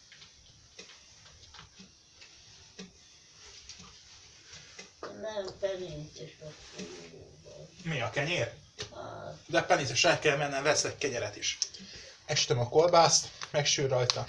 Nem penészes, akkor jó van.
Mi a kenyér?
Hát,
De penészes el kell mennem, veszek kenyeret is. Estem a kolbászt, megsül rajta.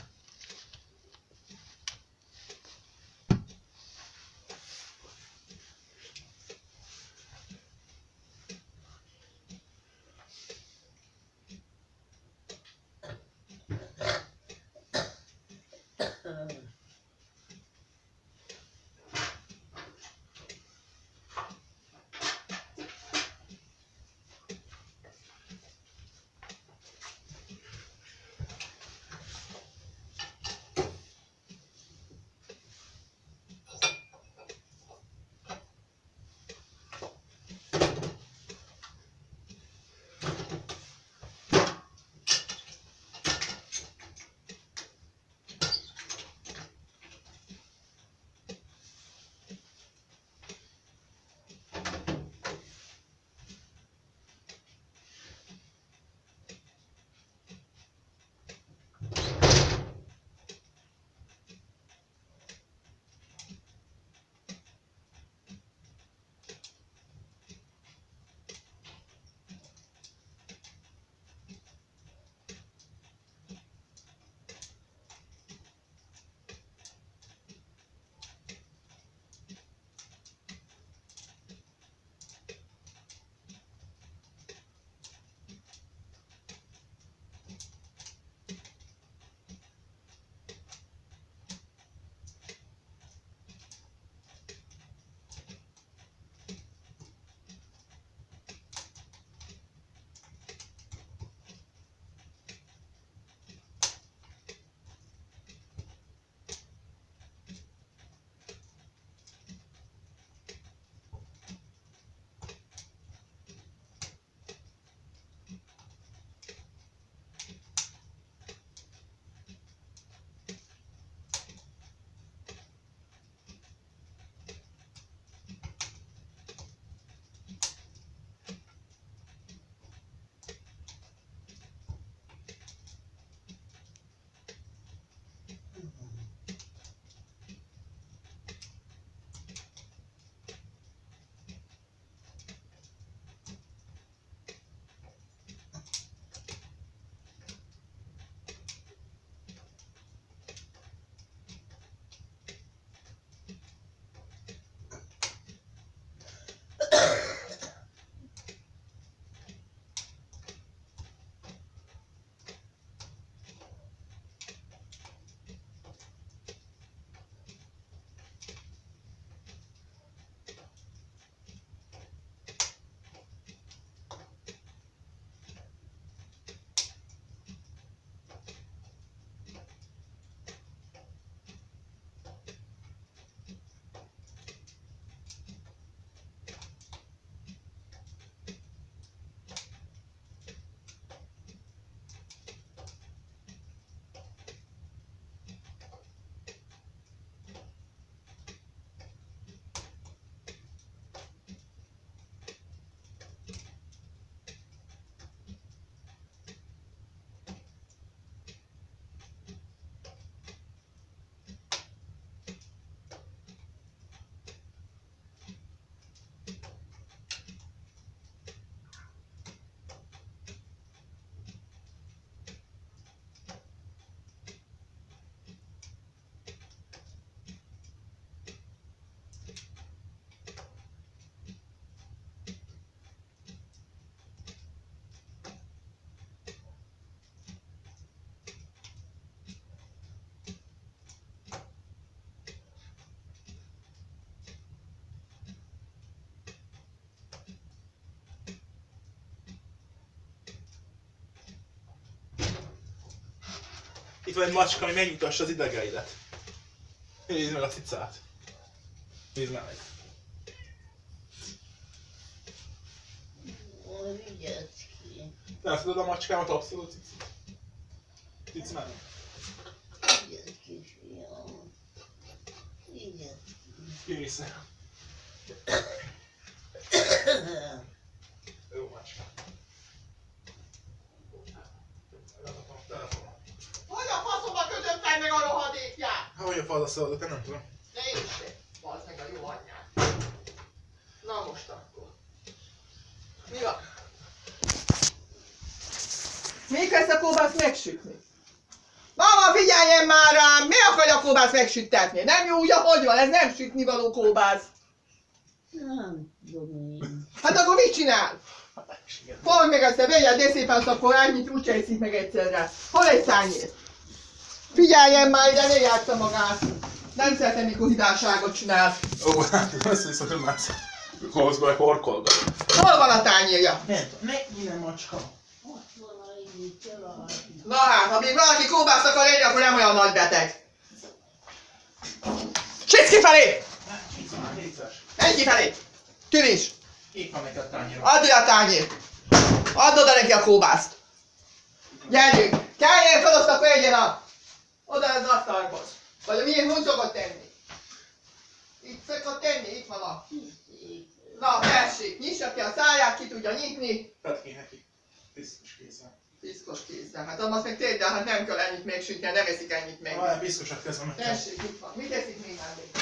Itt van egy macska, ami megnyitassa az idegeidet. Nézd meg a cicát. Nézd meg.
Vigyázz ki.
Te tudod a macskámat abszolút cicit? Cic meg. Készen. Jó macska.
Hogy a faszomba kötöttem meg a rohadékját?
Hogy a falaszolod, te nem tudom.
Ne is se, bazd meg a jó anyját. Na most akkor. Mi van? Még ezt a kóbászt megsütni? Mama, figyeljen már rám! Mi akarja a kóbászt megsüttetni? Nem jó úgy, ahogy van, ez nem sütni való kóbász.
Nem tudom én.
Hát akkor mit csinál? Fogd meg ezt a vegyed, de szépen azt akkor annyit úgyse eszik meg egyszerre. Hol egy szányér? Figyeljen már ide, ne játsza magát. Nem szeretem, mikor hibáságot csinál.
Ó, ezt viszont nem látsz. Hozd horkolgat.
Hol van a tányérja?
Nem tudom, megint nem macska.
Ott van a így találni.
Na hát, ha még valaki kóbászt akar enni, akkor nem olyan nagy beteg. Sétsz kifelé! Menj kifelé! Tűnés!
Itt van neki a tányér.
Add ide a tányért! Add oda neki a kóbászt! Gyerünk! Keljen fel, azt akkor egyen a... Oda az asztalhoz. Vagy a milyen hogy szokott tenni? Itt szokott tenni, itt van a... Na, tessék, nyissa ki a száját, ki tudja nyitni.
Tedd ki neki. Piszkos kézzel.
Piszkos kézzel. Hát azt meg tedd, de hát nem kell ennyit még sütni, nem eszik ennyit még.
Ah, piszkosat kezdve meg kell.
Tessék, itt van. Mit eszik még már még?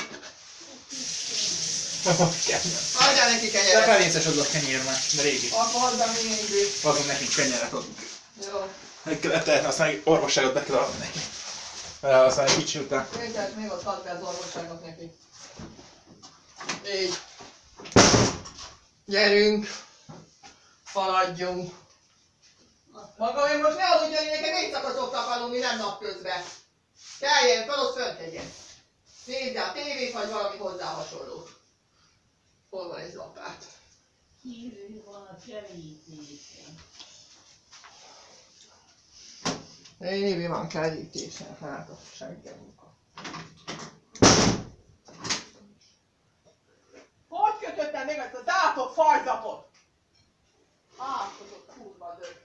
Adjál
Adjál neki
De
kenyeret.
felénces a kenyér már, de régi.
Akkor hozzá még egy.
Azon nekik kenyeret adunk.
Jó.
Meg kellett tehetni, aztán egy orvosságot be kell adni neki. Aztán egy kicsi után.
Nézzek, még ott add be az orvosságot neki. Így. Gyerünk. Haladjunk. Maga én most ne aludjon, hogy nekem éjszaka szoktak aludni, nem napközben. Keljen fel, ott fönt tegyen. Nézze a tévét, vagy valami hozzá hasonló. Hol van egy lapát?
Kívül van a kerítésen.
Évi van kerítésen, hát a seggel munka. Hogy kötöttem meg ezt a zátok fajzapot? Átkozott kurva dög.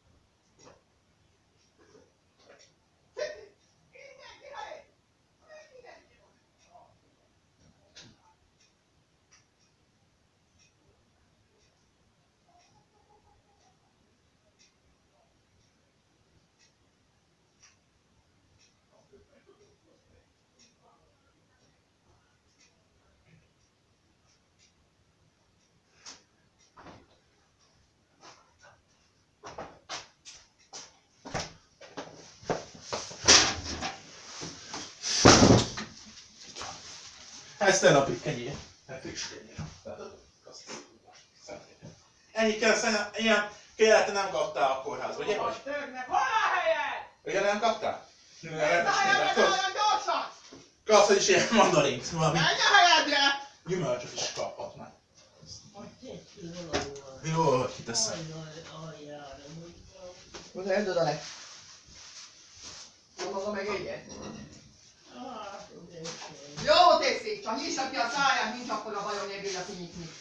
Ez te napig kenyér. Hát friss kenyér. Ennyi kell, szerintem ilyen kérlete nem kaptál a kórházba, ugye?
Most dögnek, hol a helyed?
Ugye nem kaptál?
Menj a helyedre, nagyon gyorsan!
Kapsz is ilyen mandarint, valami
Menj a helyedre!
gyümölcsöt is kaphatnál.
Hogy teszi valahol.
Jó, kiteszem.
Ajjaj, aljára, hogy van.
Oda edd oda le. Maga meg egyen.
Hát, oda esett.
Jó teszik, csak nyissa ki a száját, nincs akkor a bajon ebédre kinyitni.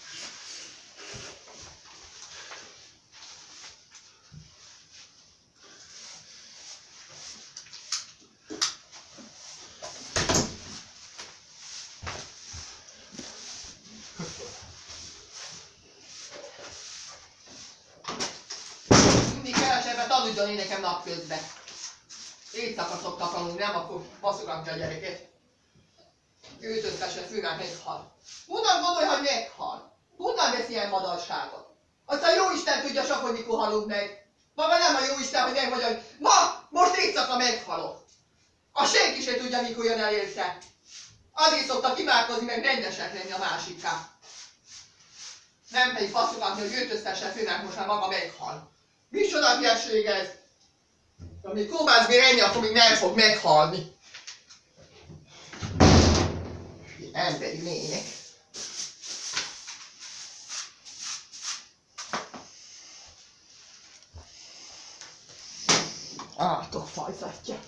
Mindig kevesebbet aludjon én nekem napközben. Éjszaka szoktak aludni, nem akkor baszogatja a gyereket. Őt összesen főleg meghal. Honnan gondolj, hogy meghal? Honnan vesz ilyen madarságot? Azt a jóisten tudja csak, hogy mikor halunk meg. Maga nem a jóisten, hogy megmondja, hogy ma, most éjszaka meghalok. A senki sem tudja, mikor jön el érte. Azért szoktak imádkozni, meg rendesek lenni a másikká. Nem pedig faszogatni, hogy őt összesen főleg most már maga meghal. Micsoda hülyeség ez? Amíg kóbász bír enni, akkor még nem fog meghalni. Emberi lények. Átok fajzatja.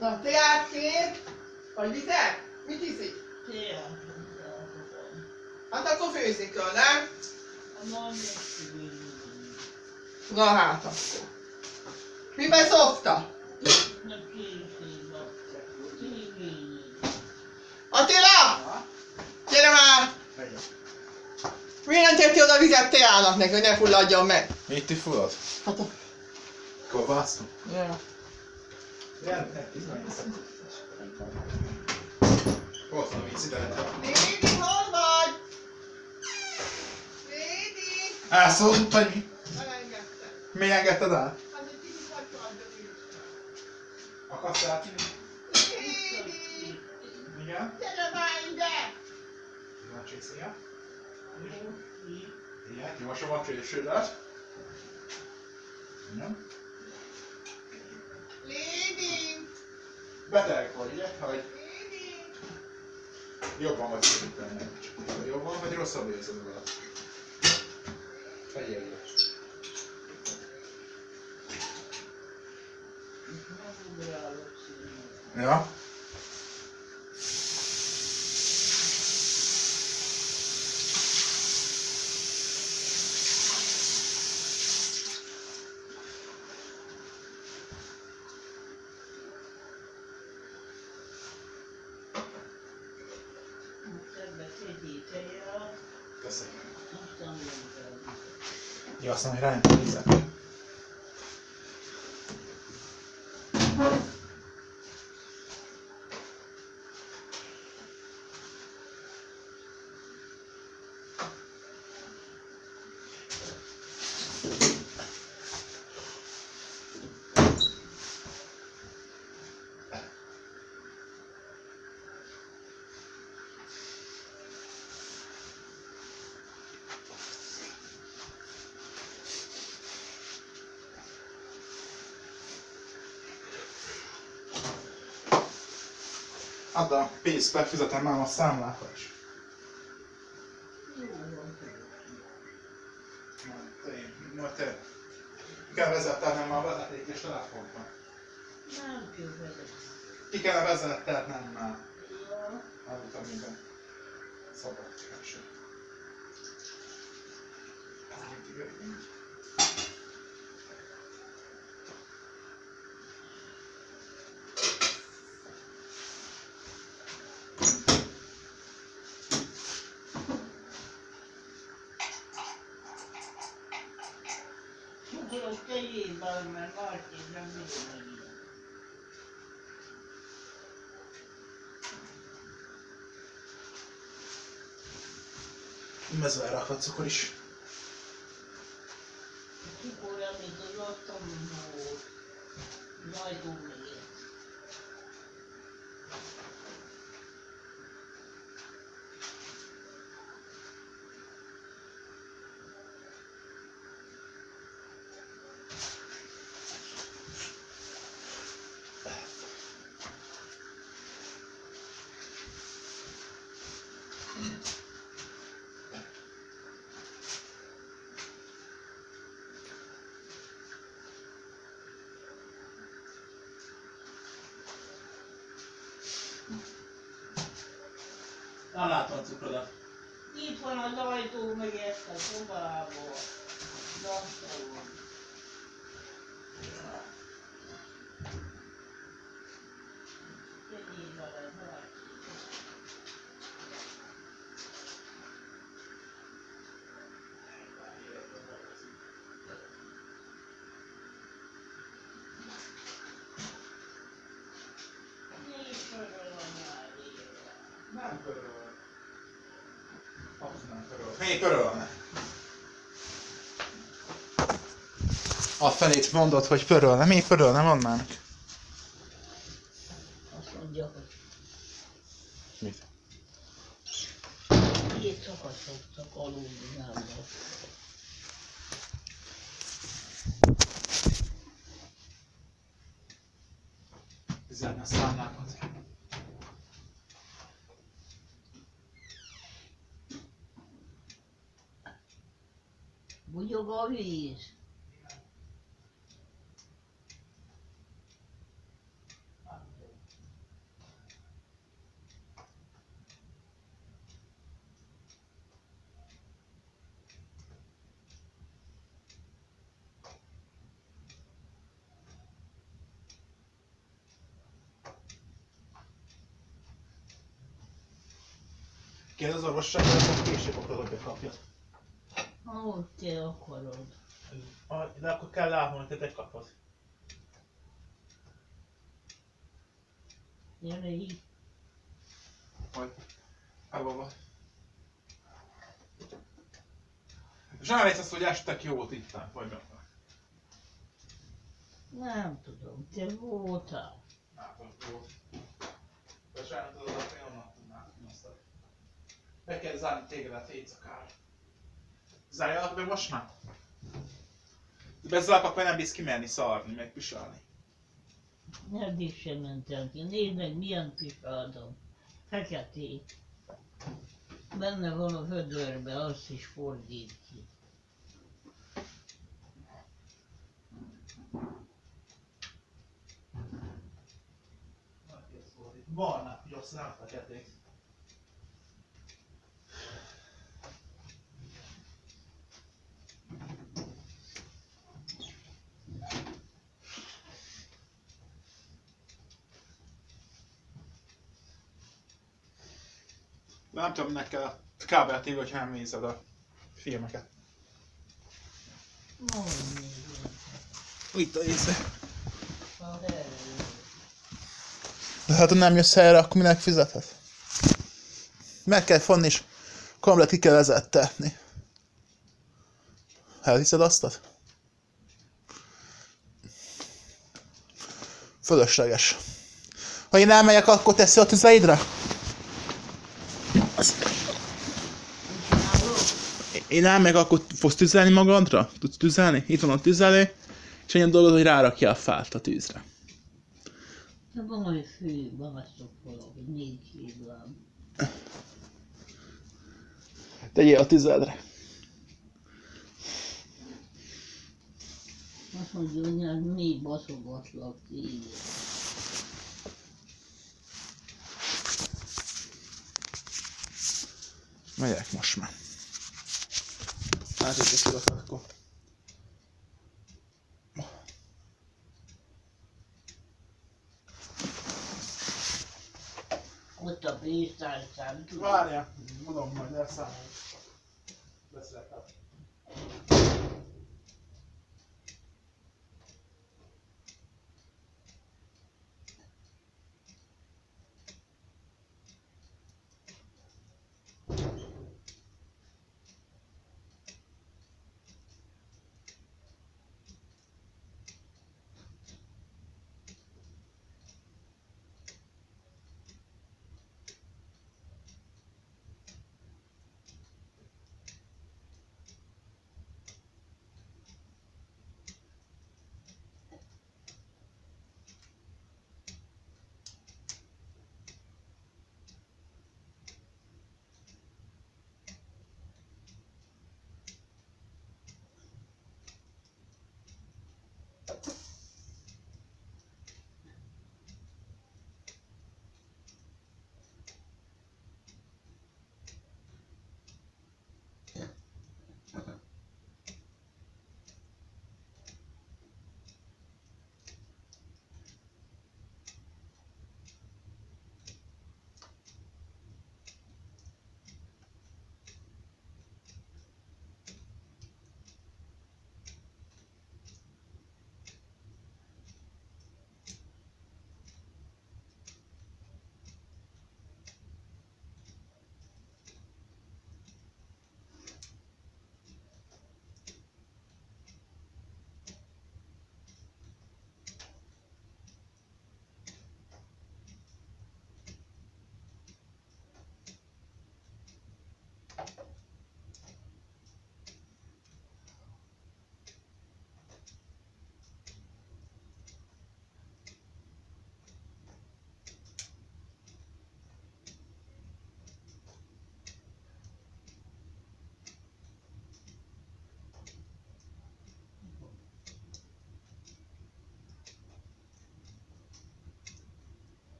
Na, teát kér? Vagy vizet? Mit iszik? Hát akkor főzni kell, nem? Na hát akkor. Miben szokta? Attila! Gyere már! Miért nem tettél oda vizet teának neki, hogy ne fulladjon meg?
Mit ti fulad?
Hát a...
Kovasztom.
Ja.
Hol van a víz ide?
Lédi, hol vagy? Lédi!
Elszólult, vagy mi?
Elengedtem.
Miért engedted el?
Hát egy kicsit hagyja
Akarsz átjönni?
Lédi!
Igen?
Gyere már ide!
Van csészia? Igen, kimosom a csésődet. Igen.
Lédi!
Beteg vagy, ugye? Hogy
Lédi!
jobban vagy szerintem. Jobban vagy rosszabb érzed vele? Fegyél ide. Ja. Köszönöm. Jó, aztán, hogy rájön a vizet. Add a pénzt, befizetem már a számlákat is. Majd te kell vezetnem már a vezetékes telefonban.
Nem kell vezetni.
Ki kellene vezetnem már. Azután minden szabadságos.
Cukorok tejében, mert Martin nem bírom meg.
Mezőre rakott cukor is.
Cukor, amit az asztalon volt. Rajtunk megért.
Nem látom a cukrodat.
Itt van az ajtó, meg ezt a szobából. Az asztalon. Tegyél bele, Martin. Nincs öröm a nyelvére.
Nem pöröl. Az nem pöröl. Miért pörölne? A felét mondod, hogy pörölne. Miért pörölne? Mondd már neki.
Azt mondja, hogy
Mit?
két szakat szoktak aludni, nem volt.
Üzelni a számlákat.
Bugyog a víz.
Kérdez az orvosság, hogy később akarod, hogy bekapjad.
Ahogy te akarod.
De akkor kell látnom, hogy te bekapod.
Gyere így.
Vagy... Abba vagy. És nem hisz azt, hogy estek jót itt, vagy meg.
Nem tudom, te voltál.
Jót. De sajnálom tudod, hogy én onnan tudnám azt. Be kell zárni tégedet éjszakára. Zárjalak be most már? Bezárok, akkor nem bízsz kimenni, szarni, meg pisalni.
Eddig sem mentem ki. Nézd meg, milyen pisaltam. Feketét. Benne van a vödörbe, azt is fordít ki.
Barnát, hogy azt nem feketék. De nem tudom, minek kell a kábel tévé, hogyha nem nézed a filmeket.
Majd nézem.
Itt a észre.
Ha erre
De hát ha nem jössz erre, akkor minek fizethet? Meg kell fonni és komplet ki kell vezettetni. Elhiszed azt? Fölösleges. Ha én elmegyek, akkor teszi a tüzeidre? Én elmegyek, akkor fogsz tüzelni magadra? Tudsz tüzelni? Itt van a tüzelő. És ennyi dolgod, hogy rárakja a fát a tűzre.
De van egy fű, basztok valahogy 4 hídlám.
Tegyél a tüzedre.
Azt mondja, hogy hát mi baszogatlak téged.
Megyek most már. Átítjuk akkor.
Ott a pénztárcám, tudod?
Várjál, mondom, majd elszámoljuk. Beszéltem.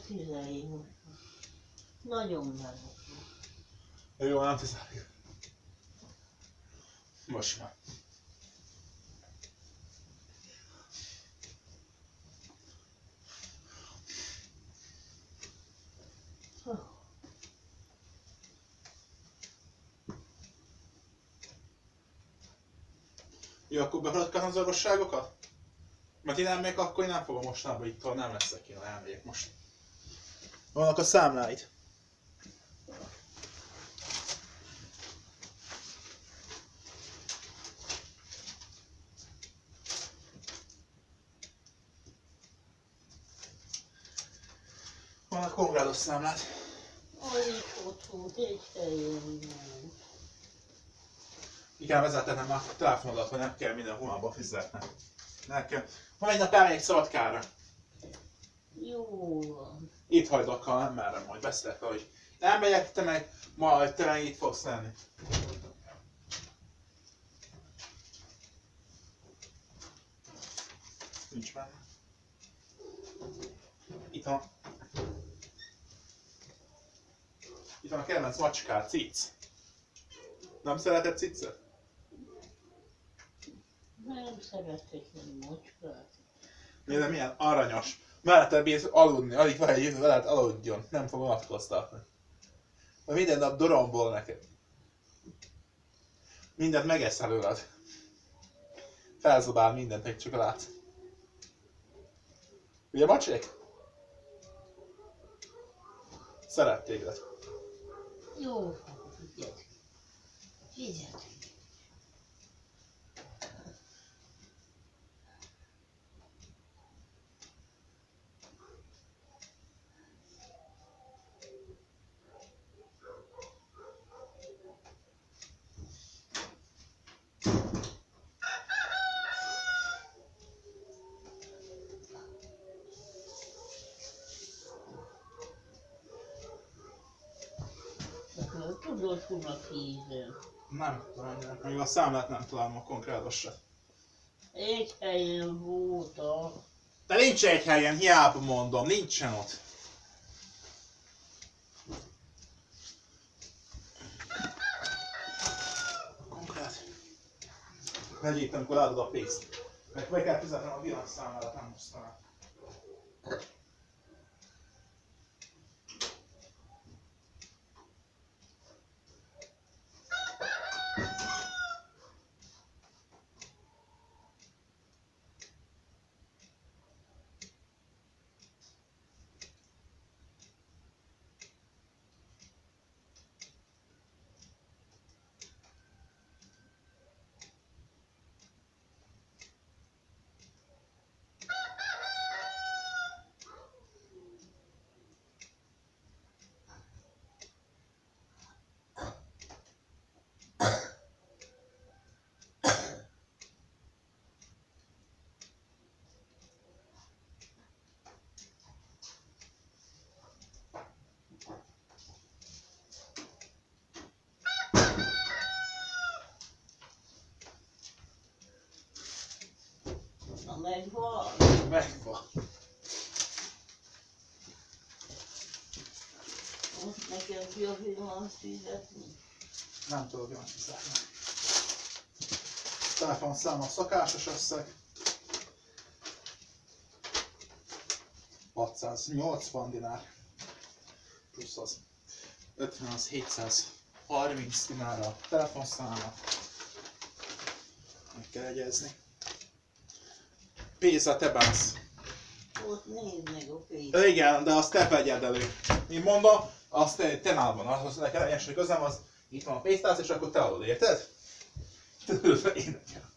tüzelj most. Nagyon meleg.
Jó, nem tüzelj. Most már. Jó, akkor behaladkálom az orvosságokat? Mert én elmegyek, akkor én nem fogom mostanában itt, nem leszek, én elmegyek most. Vannak a számláid. Vannak Kongrádos számlát.
Alig ott volt egy helyen volt.
Ki kell vezetnem már a telefonodat, hogy nem kell minden hónapban fizetnem. Nekem. Ha egy nap elmegyek Szabadkára.
Jó van.
Itt hagylak, ha nem merem, majd beszélek, hogy elmegyek, te meg majd te meg itt fogsz lenni. Nincs benne. Itt van. Itt van a kedvenc macskát, cic. Nem szereted cicet?
Nem szeretek egy macskát.
De milyen aranyos. Mellette bírsz aludni, alig van egy jövő veled aludjon. Nem fog vonatkoztatni. De minden nap dorombol neked. Mindent megesz előled. Felzabál mindent, meg csak lát. Ugye macsék? Szeret téged.
Jó, figyelj. Figyelj. Tudod, hova kézzel.
Nem tudom, még a számlát nem találom a konkrétosra.
Egy helyen voltak.
De nincs egy helyen, hiába mondom, nincsen ott. Konkrét. Vegyék, amikor adod a pénzt. Meg be kell fizetnem a világszámládat, nem hoztam el.
Na megvan.
Megvan.
Most nekem ki a villanzt fizetni.
Nem tudok jól fizetni. Telefonszám a szokásos összeg. 680 dinár. Plusz az 50 az 730 dinár a telefonszáma. Meg kell egyezni. Pénzre te bánsz.
Ott nézd meg a pénzt.
Igen, de azt te vegyed elő. Én mondom, azt te nálad van, az nekem egyensúly közem, az itt van a pénztárc, és akkor te adod, érted? Én nekem.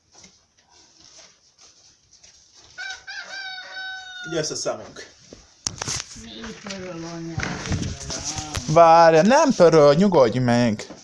Így összeszemünk.
Mi pöröl anyára?
Várj, nem pöröl, nyugodj meg!